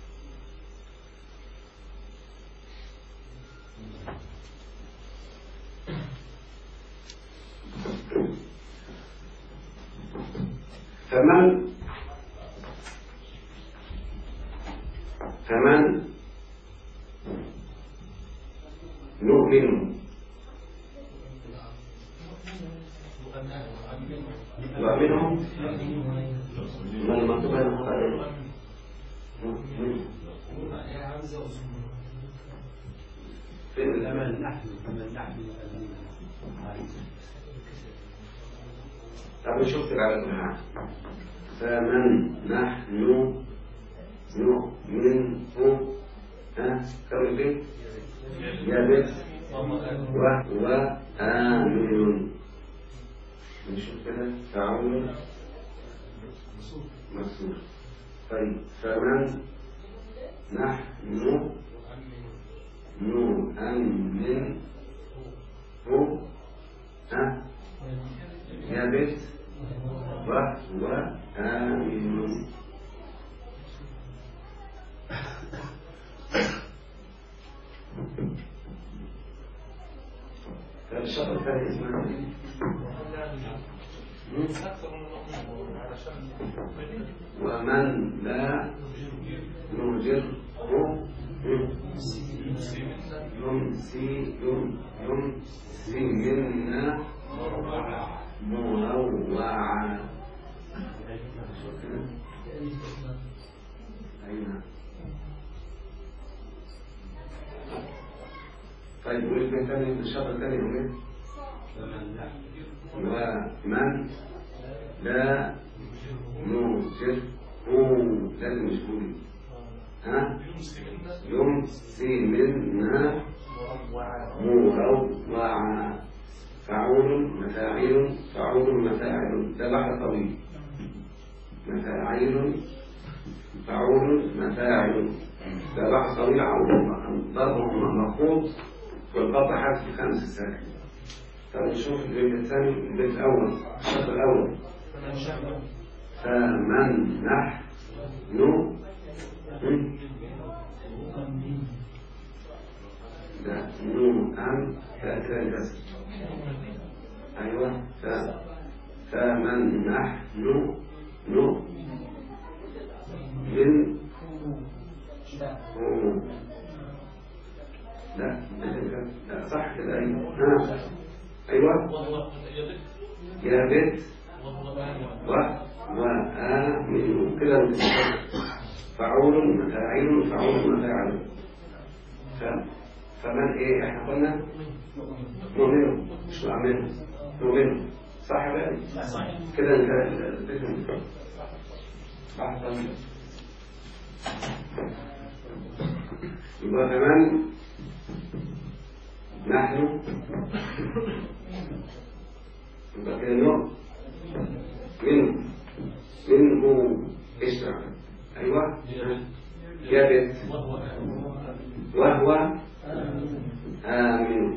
فمن نؤمن ومنهم من المكتوب هنا فين الأمل نحن طب نشوف على معاه. فمن نحن نؤمنه كم البيت يبت وهو آمن. نشوف كده تعاون مكسور. طيب فمن نحن نؤمنه يبت وهو آمن. الشرط الثاني اسمه ومن لا نجره يمسي منا مروعا. طيب قول ثاني الشرط الثاني ايه؟ ومن لا نجره لازم مشغول يمسي منا مروعا. فعول مفاعل ده بحر طويل. فعول مفاعل ده بحر طويل ضربه مخوض والقطع حرف في 5 ساكن. طب نشوف البيت الثاني. البيت الأول الشرط الأول فمن نحن نؤمن تأكد الاسم. أيوة فمن نحن نؤمن لا صح كده. أيوة يا بيت وآمن كده. فعول مفاعل. فمن ايه احنا قلنا نؤمنه مش نؤمنه صح بقى كده. انت يبقى كمان نحن يبقى كده منه اشتغل. ايوه يبت وهو آمن.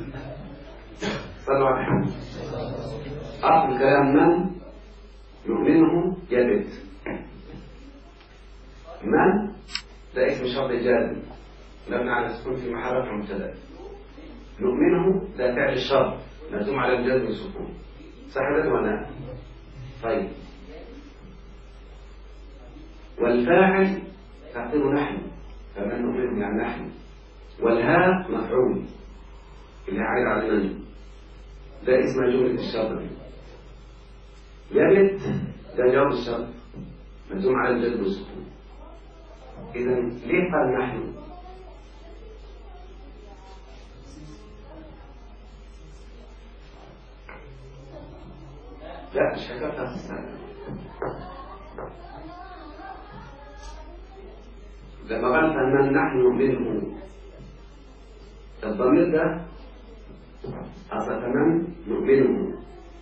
صلوا على الحمد. أصل كلام من يؤمنه يبت. من ده اسم شرط جازم مبني على السكون في محل رفع مبتدأ. نؤمنه ده فعل الشرط مجزوم على الجزم والسكون، صح كده ولا لا؟ طيب، والفاعل تقديره نحن، فمن نؤمنه يعني نحن، والهاء مفعول اللي عائد على من، ده اسمها جملة الشرط. يبت ده جواب الشرط مجزوم على الجزم والسكون. إذا ليه قال نحن؟ لا مش حاجة بتاعت السنة. لما قال فمن نحن منه، الضمير ده أصل فمن نؤمنه.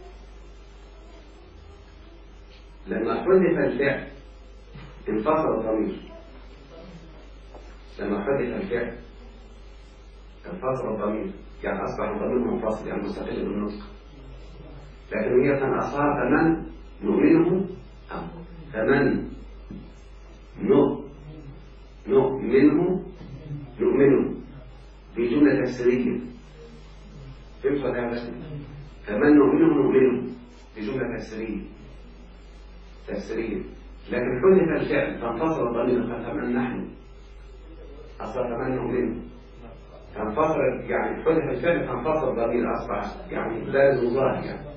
لما حذف الفعل انفصل الضمير. لما حذف الفعل انفصل الضمير، يعني أصبح الضمير منفصل، يعني مستقل بالنطق. لكن هي كان أصلها فمن نؤمنه أو فمن نؤمنه في جملة تفسيرية. فهمت ولا لا؟ فمن نؤمنه في جملة تفسيرية. لكن حذف الفعل فانفصل الضمير، قال فمن نحن، أصلا فمن نؤمنه فانفصل، يعني حذف الفعل فانفصل الضمير، أصبح يعني لازم ظاهر يعني.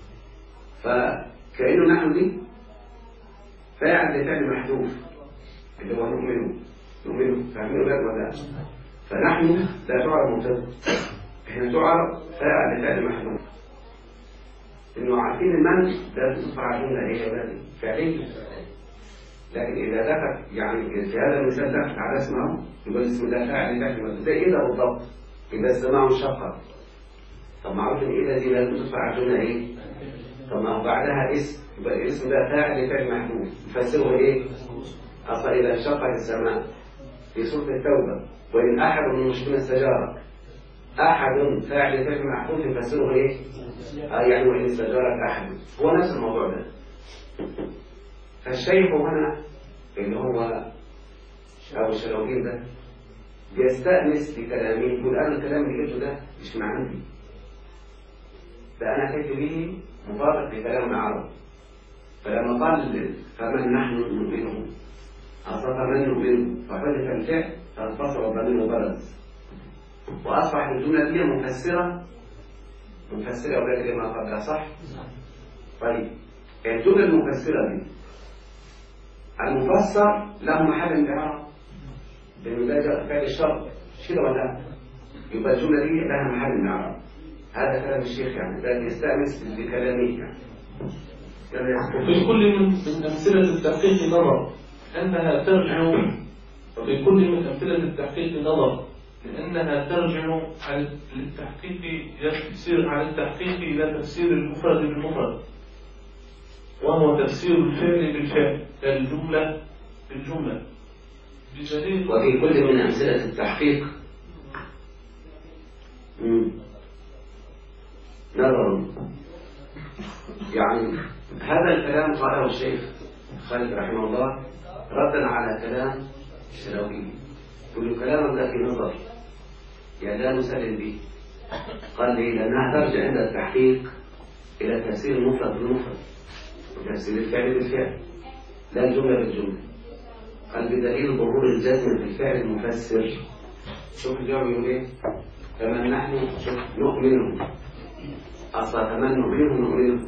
فكأنه نحن دي فاعل لفعل محذوف اللي هو نؤمنه. فاهمين ولا؟ فنحن لا تعرف مبتدأ، احنا تعرف فاعل لفعل محذوف. انه عارفين المن ده تصبح جمله ايه يا ولادي؟ فعليه. لكن اذا دخل يعني في هذا المثال دخل على اسمه، يبقى الاسم ده فاعل لفعل محذوف. زي ايه ده بالضبط؟ اذا السماء انشقت، طب معروف ان اذا دي لازم تصبح جمله ايه؟ طب ما هو بعدها اسم، يبقى الاسم ده فاعل لفعل محذوف، نفسره ايه؟ اصلا اذا انشقت السماء في سورة التوبة، وإن أحد من المشركين استجارك، أحد فاعل لفعل محذوف يفسره إيه؟ يعني وإن استجارك أحد، هو نفس الموضوع ده. فالشيخ هنا اللي هو أبو شلوبين ده بيستأنس بكلامه، يقول أنا الكلام اللي قلته ده مش من عندي، ده أنا كنت به مطابق لكلام العرب. فلما قال فمن نحن نؤمنه، أصلا فمن نؤمنه فحذف الفعل فانفصل الضمير وبرز، وأصبح الجملة دي مفسرة أولاد لما قبلها، صح؟ طيب، الجملة المفسرة دي المفسر له محل انتعاء، لأنه ده فعل الشرط، مش كده ولا لا؟ يبقى الجملة دي لها محل انتعاء. هذا كلام الشيخ يعني، ده يستأنس بكلامه يعني. وفي كل من أمثلة التحقيق نظر أنها ترجع، وفي كل من أمثلة التحقيق نظر لأنها ترجع عن التحقيق إلى تفسير المفرد بالمفرد، وهو تفسير الفعل بالفعل، الجملة بالجملة. وفي كل من أمثلة التحقيق نظر، يعني هذا الكلام قاله الشيخ خالد رحمه الله ردا على كلام الشلوبي. كل كلام ده في نظر، يعني لا نسلم به. قال لي لأنها ترجع عند التحقيق إلى تفسير المفرد بالمفرد وتفسير الفعل بالفعل، لا الجملة بالجملة. قال بدليل ظهور الجزم في الفعل المفسر. شوف الجواب يقول ايه؟ فمن نحن نؤمنه، أصلا فمن نؤمنه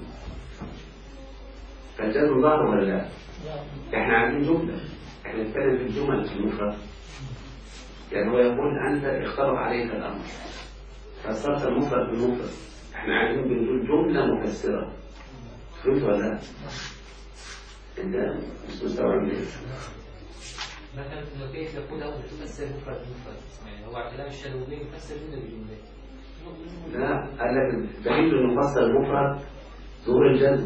فالجزم ظاهر ولا لا؟ احنا عايزين جملة، احنا نتكلم في الجمل في المفرد. يعني هو يقول أنت اختلط عليك الأمر فصرت المفرد بالمفرد، احنا عايزين بنقول جملة مفسرة. فهمت ولا لا؟ انت مش مستوعب ليه؟ مثلا كيف يقول له تفسر مفرد مفرد، يعني هو كلام الشلوبي يفسر جملة بجملة. لا، قال لك دليل انه فسر المفرد ظهور الجزم.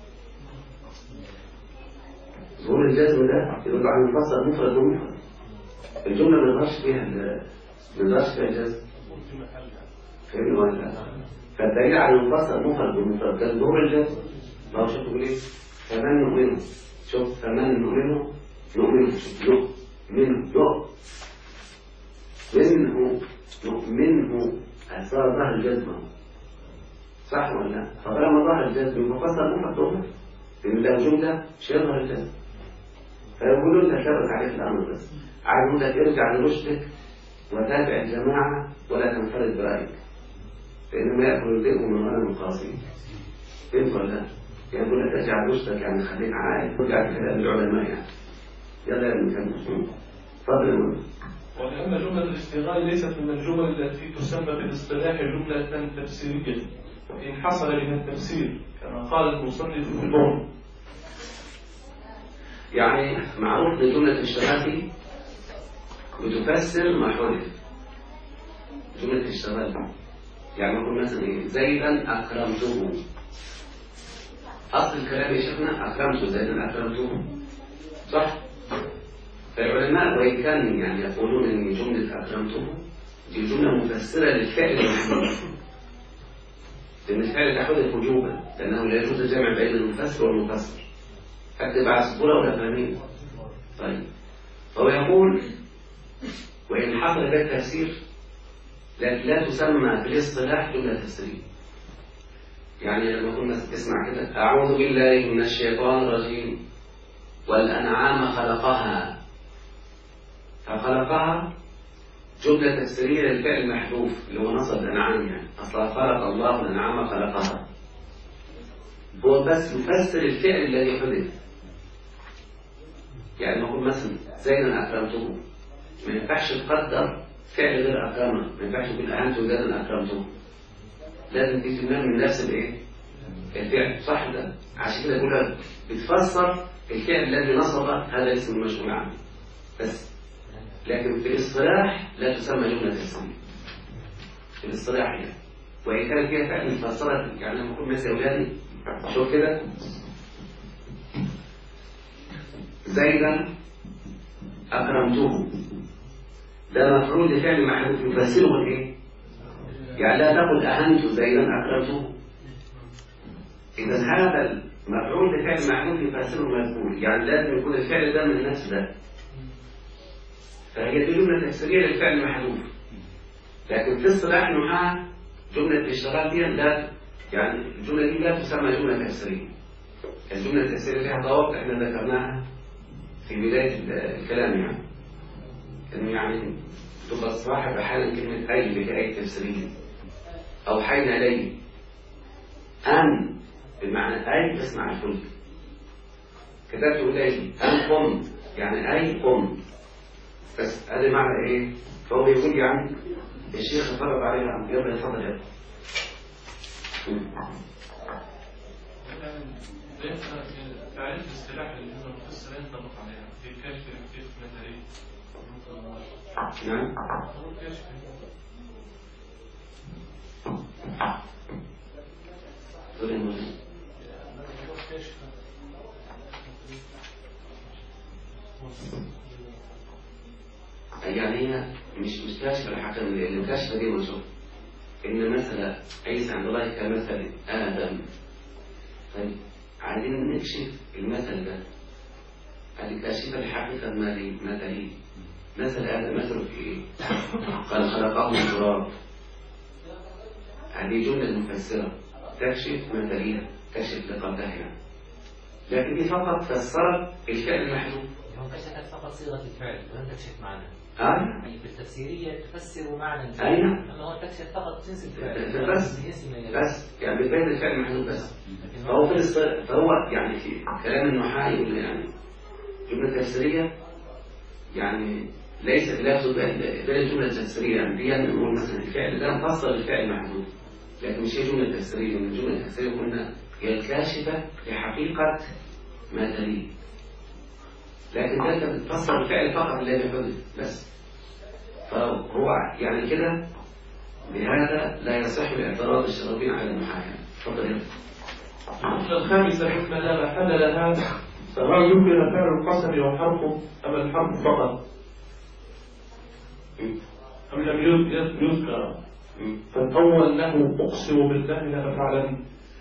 ظهور الجزم ده يدل على مفسر مفرد بمفرد. الجملة ما يظهرش فيها الجزم. فهمت ولا لا؟ فالدليل على المفسر مفرد بمفرد كان ظهور الجزم. ما هو شوف تقول ايه؟ فمن نؤمنه، شوف فمن نؤمنه، نؤمنه، شوف نؤمنه منه صار ظهر الجزمة، صح ولا لا؟ فطالما ظهر الجزم يفسر مفرد، لأن لو جملة مش يظهر الجزم، فيقولون أنت ثبت عليك الأمر بس، عايزون لك ارجع لرشدك وتابع الجماعة ولا تنفرد برأيك، فإنما يأكل الذئب من غنم القاصين. فهمت ولا لا؟ يعني يقول لك ارجع لرشدك، يعني خليك عاقل، ارجع لكلام العلماء يعني. يلا يا ابن كلمة. تفضل. ولأن جملة الاشتغال ليست من الجمل التي تسمى بالاصطلاح جملة تفسيرية، وإن حصل من التفسير كما قال المصنف في البون. يعني معروف ان جملة الاشتغال بتفسر ما حدث. جملة الاشتغال يعني نقول مثلا ايه؟ زيدا أكرمته. أصل الكلام يا شيخنا أكرمته زيدا أكرمته، صح؟ فالعلماء وإن كان يعني يقولون ان جملة أكرمته دي جملة مفسرة للفعل المحدود، لأن الفعل تحدث وجوبا، لأنه لا يجوز الجمع بين المفسر والمفسر. أكتب على السطورة ولا فاهمين؟ طيب، فهو يقول وإن حصل بالتفسير لكن لا تسمى في الاصطلاح جملة تفسيرية. يعني لما كنا تسمع كده أعوذ بالله من الشيطان الرجيم والأنعام خلقها، فخلقها جملة تفسيرية للفعل المحذوف اللي هو نصب الأنعام، يعني أصلا خلق الله الأنعام خلقها، هو بس يفسر الفعل الذي حدث. يعني نقول مثلا زيدا أكرمته، ما ينفعش تقدر فعل غير أكرمه، ما ينفعش تقول أهنته زيدا أكرمته، لازم تيجي من نفس الإيه؟ الفعل، صح ده؟ عشان كده يقول لك بتفسر الفعل الذي نصب هذا اسم المشغول عنه بس، لكن في الاصطلاح لا تسمى جملة تفسيرية في الاصطلاح يعني. وإن كان فيها فعل مفسرة، يعني لما أقول مثلا أولادي شوف كده زيدا أكرمته، ده مفعول لفعل محذوف يفسره الإيه؟ يعني لا تقل أهنت زيدا أكرمته، إذا هذا المفعول لفعل محذوف يفسره المذكور، يعني لازم يكون الفعل ده من نفس ده، فهي دي جملة تفسيرية للفعل المحذوف. لكن في اصطلاح النحاة جملة الاشتغال دي لا، يعني الجملة دي لا تسمى جملة تفسيرية. الجملة التفسيرية لها ضوابط احنا ذكرناها في بداية الكلام، يعني انه يعني تبقى الصراحة بحال كلمة أي بكأي تفسيرية، أو حين إليه أن بمعنى أي اسمع الفلك، كتبت إليه أن قم يعني أي قم، بس هذا معنى إيه؟ فهو بيقول يعني الشيخ فرض عليها أن يبقى يفضل يبقى تعريف الاصطلاح الجملة المفسرة ينطبق عليها في كشف الكيف مثلي. نعم. يعني هي مش كاشفة الحقيقة، اللي كاشفة دي نشوف إن مثلا عيسى عند الله كمثل آدم. طيب عايزين نكشف المثل ده، هذه كاشفة الحقيقة مثلي. مثل آدم مثله في إيه؟ قال خلقه من تراب، هذه جملة مفسرة تكشف مثلية، تكشف لقبلها يعني. لكن دي فقط فسرت الفعل المحذوف، هو كشفت فقط صيغة الفعل ولم تكشف معنى. يعني بالتفسيرية تفسر معنى الفعل، أين؟ أما هو تكشف فقط جنس الفعل بس يعني بين الفعل المحذوف بس. فهو يعني في كلام النحاة يقول يعني جملة تفسيرية يعني ليست لفظ بين الجملة التفسيرية، يعني دي نقول مثلا الفعل ده مفسر الفعل المحذوف، لكن مش هي جملة تفسيرية. من الجملة التفسيرية قلنا هي الكاشفة لحقيقة ما تليه، لكن ده انت بتفسر الفعل فقط الذي حدث بس. فهو يعني كده بهذا لا يصح الاعتراض الشرطي على المحاكمة. تفضل. الخامسة مما لا محل لها، سواء يمكن فعل القسم وحرفه أم الحرف فقط أم لم يذكر. فالأول له أقسم بالله لأفعلن.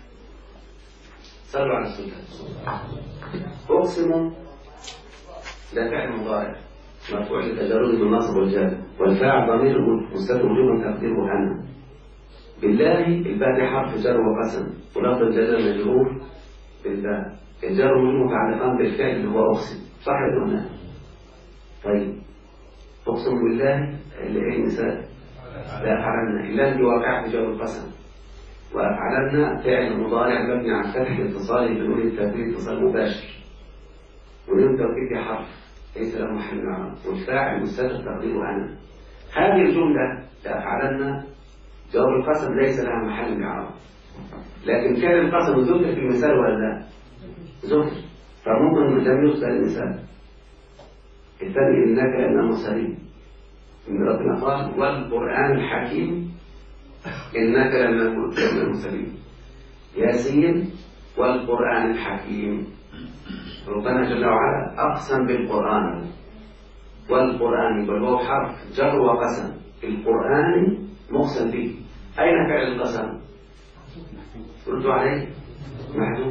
صلوا على السلطان. أقسم ده فعل مضارع مرفوع لتجرد من النصب والجر، والفاعل ضمير مستتر وجوبا تقديره أنا. بالله الباء دي حرف جر وقسم، ولفظ الجر مجرور بالباء، الجر والمجرور متعلقان بالفعل اللي هو أقسم، صح ولا لا؟ طيب أقسم بالله اللي هي مثال لا أفعلن، اللام دي واقعة في جر القسم، وأفعلن فعل مضارع مبني على فتح اتصاله بنون التوكيد اتصال مباشر، ونون التوكيد حرف ليس له محل من الإعراب، والفاعل مستتر تقديره أنا. هذه الجملة لأفعلن جواب القسم ليس لها محل من الإعراب، لكن فعل القسم ذكر في المثال ولا لا؟ ذكر، فممكن لم يذكر المثال. الثاني إنك لمن المرسلين، إن ربنا قال والقرآن الحكيم إنك لمن المرسلين. ياسين والقرآن الحكيم، ربنا جل وعلا أقسم بالقرآن، والقرآن بل هو حرف جر وقسم، القرآن مقسم به. أين فعل القسم؟ ردوا عليه محذوف،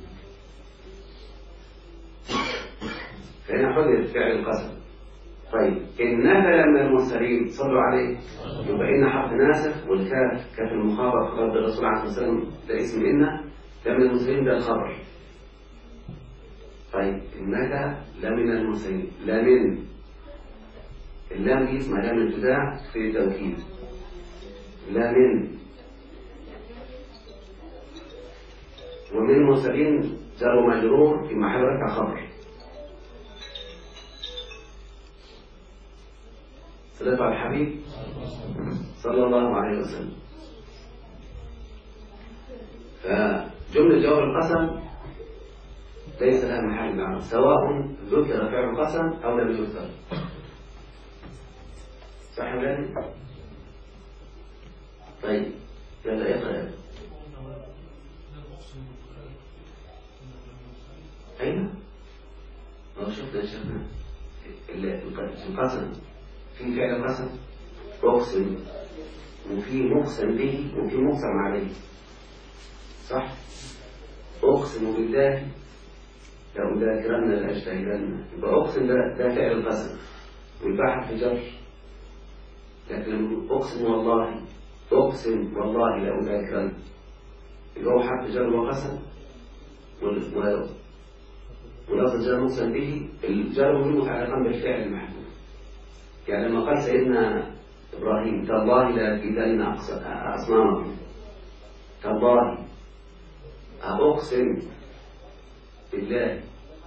فإن حذف فعل القسم. طيب إنك لمن المرسلين صلوا عليه، يبقى إن حرف ناسخ، والكاف كاف المخاطب خطاب الرسول عليه الصلاة والسلام ده اسم إن، لمن المرسلين ده الخبر. طيب إنك لمن المرسلين، لمن اللام دي اسمها لام الابتداع في التوكيد، لمن، ومن المرسلين جر ومجرور في محل رفع خبر. صلى على الحبيب صلى الله عليه وسلم. فجملة جواب القسم ليس لها محل من الإعراب، سواء ذكر فعل القسم أو لم يذكر. صح ولا؟ طيب يلا اقرأ. أيوه لو شفنا القسم في فعل قسم أقسم، وفي مقسم به، وفي مقسم عليه، صح؟ أقسم بالله لأذاكرن لأجتهدن، يبقى أقسم ده فعل القسم والباء حرف جر، لكن أقسم والله، أقسم والله لأذاكرن يبقى هو حرف جر وقسم، ولفظ الجر مقسم به، الجر والمجرور متعلقان بالفعل المحذوف. يعني لما قال سيدنا إبراهيم تالله لأكيدن أصنامكم، تالله أقسم بالله،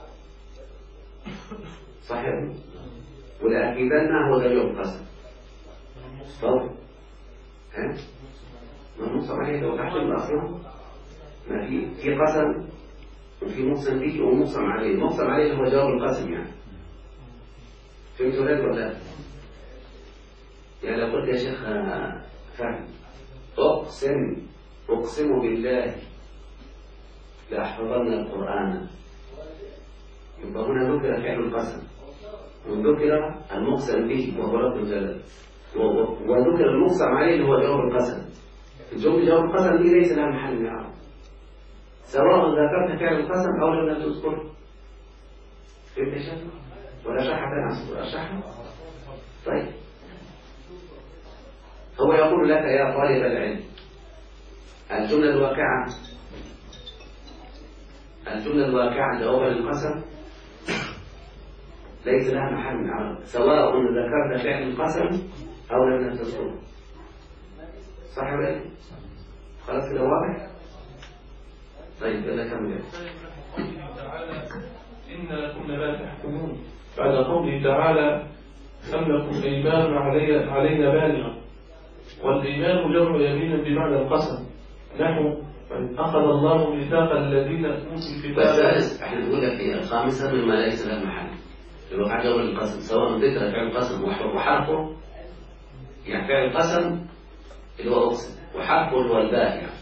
صحيح؟ ولأكيدن هو ذلك القسم. طب ها؟ ما نقسم عليه لو تحت الأصنام، ما في قسم وفي مقسم به ومقسم عليه، المقسم عليه هو جواب القسم. يعني فهمت ذلك ولا لا؟ يعني لو قلت يا شيخ فهم أقسم بالله لأحفظن القرآن، يبقى هنا ذكر فعل القسم، وذكر المقسم به وهو لفظ الجلال، وذكر المقسم عليه اللي هو جواب القسم. الجملة جواب القسم دي ليس لها محل من الإعراب، سواء ذكرت فعل القسم أو لم تذكر. فهمت يا شيخ؟ ولا شرح بين أشرح؟ طيب هو يقول لك يا طالب العلم الجملة الواقعة جوابا للقسم ليس لها محل من الإعراب، سواء ذكرت فعل القسم أو لم تذكره. صح ولا؟ خلاص كده واضح؟ طيب يلا كمل. إن لكم لا تحكمون، بعد قوله تعالى أم لكم أيمان علينا بالغة، والإيمان جمع يمين بمعنى القسم، نحو أخذ الله ميثاق الذين أوتوا الكتاب. والثالث احنا نقول لك هي الخامسة مما ليس له محل، اللي هو حاجة جواب القسم، سواء ذكر فعل القسم وحرفه، يعني فعل القسم اللي هو أقسم وحرفه اللي هو الباء، يعني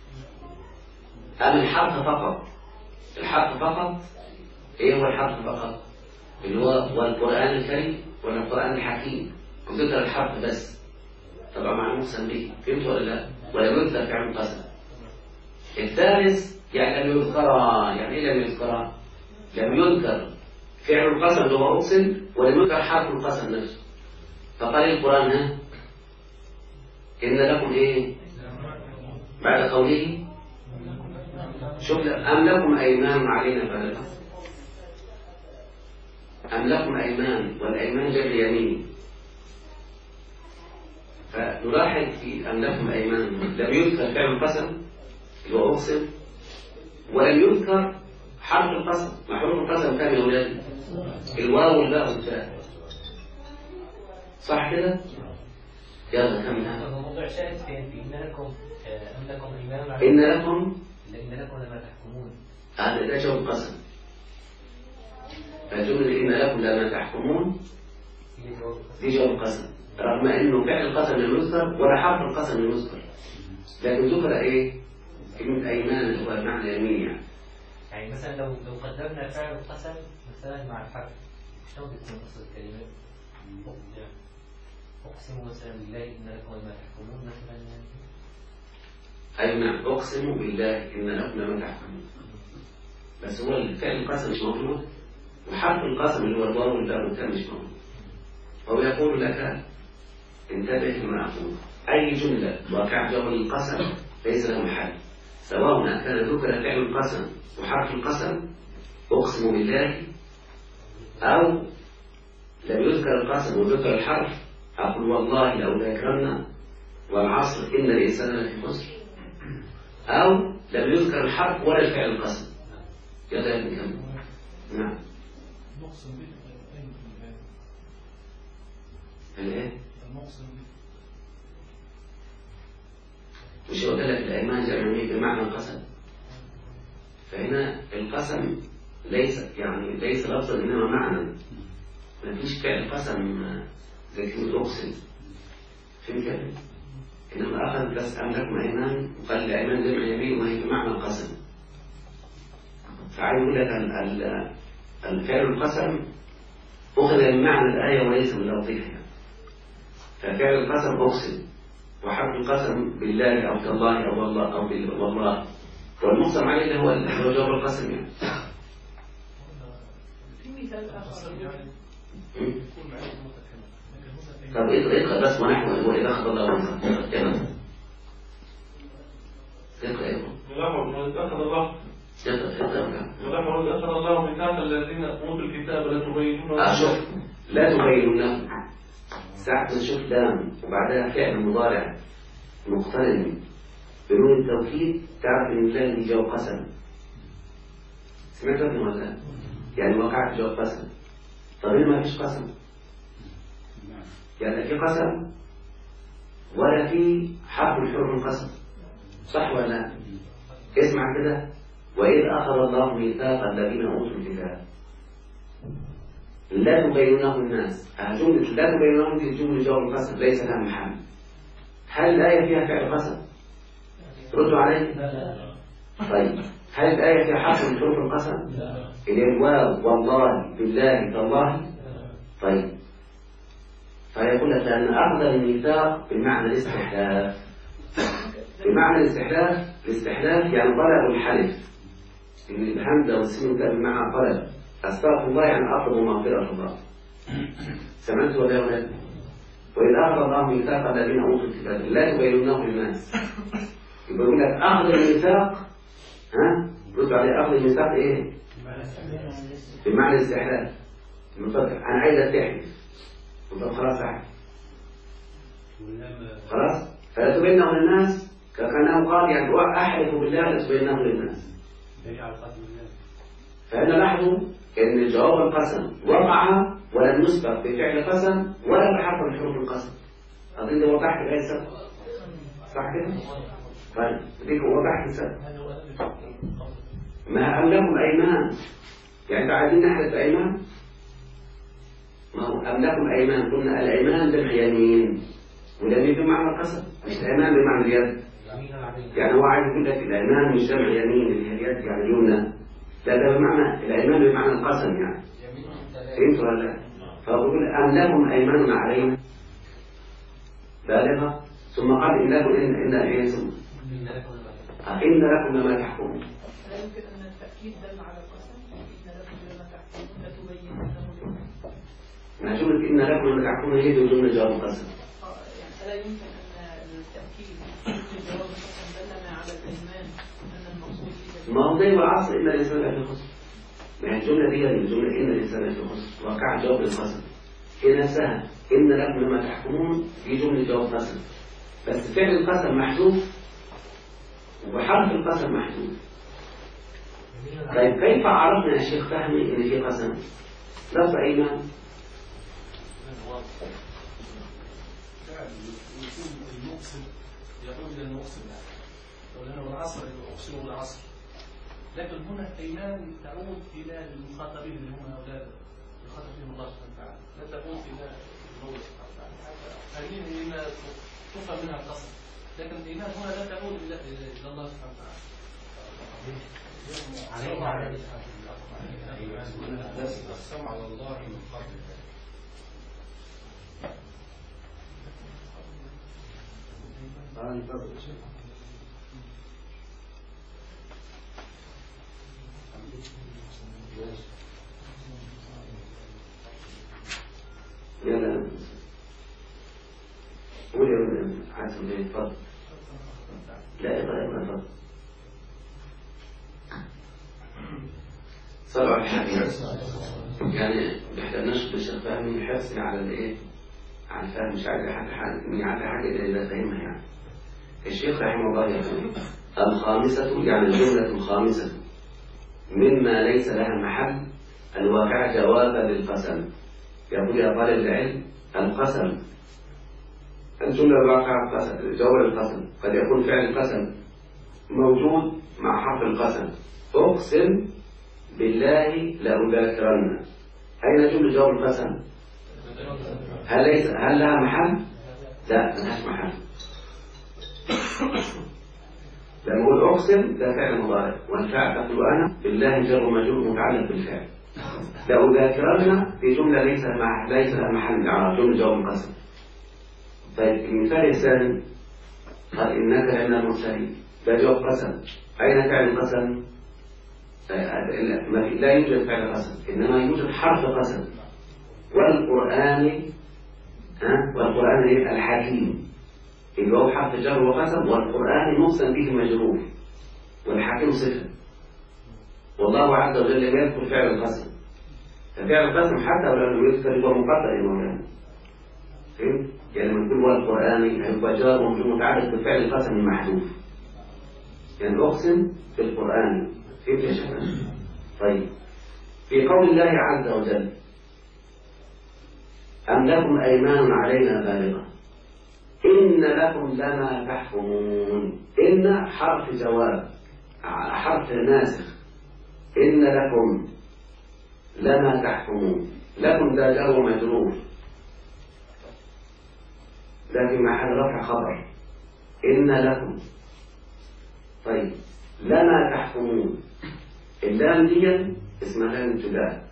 أم الحرف فقط. الحرف فقط إيه هو الحرف فقط؟ اللي هو والقرآن الكريم ولا القرآن الحكيم، وذكر الحرف بس، طبعا مع مقسم به. فهمت ولا لا؟ ولا يذكر فعل القسم. الثالث يعني لم يذكر. يعني إيه لم يذكر؟ لم يذكر فعل القسم اللي هو أقسم ولم يذكر حرف القسم نفسه. فقال القرآن ها إن لكم إيه بعد قوله شوف أم لكم أيمان علينا فلا أم لكم أيمان والأيمان جمع يمين. فنلاحظ في أم لكم أيمان لم يذكر فعل القسم اللي هو أقسم ولم يذكر حرف القسم. ما حروف القسم كام يا ولاد؟ الواو والباء والتاء صح كده؟ يلا كمل. الموضوع شاهد فين؟ في إن لكم أم لكم أيمان إن لكم لما تحكمون. هذا ده جواب قسم. فجملة إن لكم لما تحكمون دي جواب قسم رغم إنه فعل القسم لم يذكر ولا حرف القسم لم يذكر، لكن ذكر إيه؟ كلمة أيمان اللي هو بمعنى يمين يعني مثلا لو قدمنا فعل القسم مثلا مع الحرف شلون بتكون قصة الكلمة؟ أقسم مثلا بالله إن لكم لما تحكمون مثلا. أي نعم أقسم بالله إن لكم لما تحكمون، بس هو الفعل القسم مش موجود وحرف القسم اللي هو الواو والباء والتاء مش موجود. وهو يقول لك انتبه لما أقول أي جملة واقع جواب القسم ليس له محل، سواء كان ذكر فعل القسم وحرف القسم أقسم بالله أو لم يذكر القسم وذكر الحرف أقول والله لو ذكرنا والعصر إن الإنسان لفي خسر، أو لم يذكر الحرف ولا الفعل القسم. يلا يا ابن كمل. نعم المقسم به الايه؟ المقسم به مش قلت لك الأيمان جمعية بمعنى القسم. فهنا القسم ليس لفظا إنما معنى. ما فيش فعل قسم زي كلمة أقسم فهمت كده؟ إنما أخذ بس أم لكم أيمان وقال الأيمان جمع يمين وهي بمعنى القسم. فعايز يقول لك الفعل القسم أخذ من معنى الآية وليس من لفظها. ففعل القسم أقسم وحرف القسم بالله أو تالله أو والله أو بالله والمقسم عليه هو جواب القسم يعني. في مثال آخر طب اقرأ بس ونحن وإذا أخذ الله ونحن ولما أخذ الله ميثاق الذين أوتوا الكتاب لتبينونه. شوف لا تبينونه ساعة نشوف لام وبعدها فعل مضارع مقترن بنون التوكيد تعرف إن الله دي جواب قسم. سمعت ابن ولا؟ يعني وقعت جواب قسم. طب هنا ما فيش قسم يعني في قسم ولا في حرف من حروف القسم صح ولا لا؟ اسمع كده وإذ أخذ الله ميثاق الذين أوتوا الكتاب لا تبينونه الناس. جملة لا تبينونه دي جملة جواب القسم ليس لها محل. هل الآية فيها فعل قسم؟ ردوا علي. طيب هل الآية فيها حرف من حروف القسم؟ اللي الواو والله بالله تالله. طيب فيقول لك لأن أخذ الميثاق بمعنى الاستحلاف. بمعنى الاستحلاف يعني طلب الحلف إن الهمزة والسين ده بمعنى طلب. أستغفر الله يعني أطلب مغفرة الله. سمعت ولا ولد؟ وإذا أخذ الله ميثاق الذين أوتوا الكتاب لا تبينونه للناس. يقول لك أخذ الميثاق رد عليه أخذ الميثاق إيه؟ بمعنى الاستحلاف. أنا عايز تحلف طب خلاص أحلف خلاص فلا تبينه للناس كأنه قال يعني أحلف بالله لا تبينه للناس. فإن لاحظوا إن جواب القسم وقع ولم يسبق بفعل قسم ولا بحرف من حروف القسم. أظن ده وضحت الآية السبب صح كده؟ طيب ديك وضحت السبب. ما أم لكم أيمان يعني عايزين نحلف أيمان. ما هو أم لكم أيمان قلنا الأيمان جمع يمين واليمين بمعنى القسم مش الأيمان بمعنى اليد. يعني هو عايز يقول لك الأيمان مش جمع يمين اللي هي اليد يعني اليمنى لا ده بمعنى الأيمان بمعنى القسم يعني. فهمت ولا لا؟ فبقول أم لكم أيمان علينا بالغة ثم قال إن لكم إن لكم لما تحكمون. لا يمكن أن التأكيد دل على القسم إن لكم لما تحكمون لتبينونه ما جملة إن لكم لما تحكمون هي جملة جواب القسم. يعني ألا يمكن أن التأكيد في جواب القسم دلنا على الإيمان أن المقصود به؟ ما هو زي العصر إن الإنسان لفي خسر. يعني الجملة دي الجملة إن الإنسان لفي خسر وقع جواب القسم في نفسها. إن لكم لما تحكمون في جملة جواب قسم، بس فعل القسم محذوف وحرف القسم محذوف. طيب كيف عرفنا يا شيخ فهمي إن في قسم؟ لفظ أيمان المقسم يعود إلى المقسم، ولأنه العصر يقسم العصر، لكن هنا أيمان تعود إلى المخاطبين اللي هم أولاد يخاطبهم الله سبحانه وتعالى، لا تعود إلى المولى سبحانه وتعالى. هذه هنا تفهم منها القسم، لكن الإيمان هنا لا تعود إلى الله سبحانه وتعالى. علينا السمع على الله من قبل. يلا قول يا ابن عاصم ليه اتفضل. لا يقرأ اتفضل. صلوا على الحبيب. يعني نحتاج نشط الشيخ فهمي حرصنا على الايه؟ على الفهم، مش عايز حاجة إلا فهمها يعني. الشيخ رحمه الله يقول الخامسة يعني الجملة الخامسة مما ليس لها محل الواقع جوابا للقسم. يقول يا طالب العلم القسم الجملة الواقعة القسم جواب القسم قد يكون فعل القسم موجود مع حرف القسم. أقسم بالله لأذاكرن. أين جملة جواب القسم؟ هل لها محل؟ لا ملهاش محل. لما أقول أقسم ده فعل مضارع والفعل تقول أنا بالله جر مجرور متعلق بالفعل. لأذاكرن في جملة ليس لها محل من الإعراب جملة جواب القسم. طيب المثال الثاني قال إنك لنا المرسلين ده جواب قسم. أين فعل القسم؟ لا يوجد فعل قسم إنما يوجد حرف قسم. والقرآن الحكيم اللي هو حرف جر وقسم، والقرآن مقسم به مجرور والحكيم صفة. والله عز وجل يذكر فعل القسم، ففعل القسم حتى ولو لم يذكر هو مقدر المولان. فهمت؟ يعني لما نقول والقرآن هيبقى جار ومجرور متعلق بفعل القسم المحذوف. يعني أقسم بالقرآن. فهمت يا شيخ؟ طيب في قول الله عز وجل أم لكم أيمان علينا بالغة إن لكم لما تحكمون. إن حرف جواب حرف ناسخ. إن لكم لما تحكمون. لكم ده جار ومجرور لكن محل رفع خبر إن لكم. طيب لما تحكمون اللام دي اسمها لام ابتداء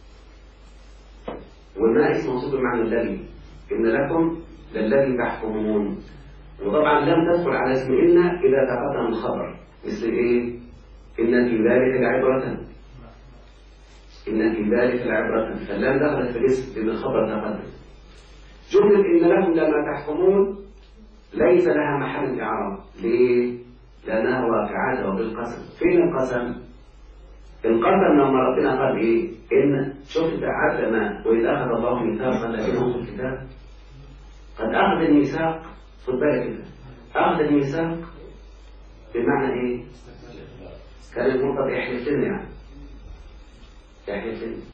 والماء اسم موصوف بمعنى الذي. إن لكم للذي تحكمون. وطبعا لم تدخل على اسم إن إذا تقدم الخبر مثل إيه؟ إن في ذلك لعبرة. إن في ذلك لعبرة فاللام دخلت في الاسم لأن الخبر تقدم. جملة إن لكم لما تحكمون ليس لها محل إعراب. ليه؟ لأنها واقعة وبالقسم. فين القسم؟ القسم لما ربنا قال إيه؟ إن شفت عدنا وإذا أخذ الله ميثاق الذين أوتوا الكتاب. قد أخذ الميثاق خد بالك كده. أخذ الميثاق بمعنى إيه؟ كان المفروض يحلف لنا يعني يحلف لنا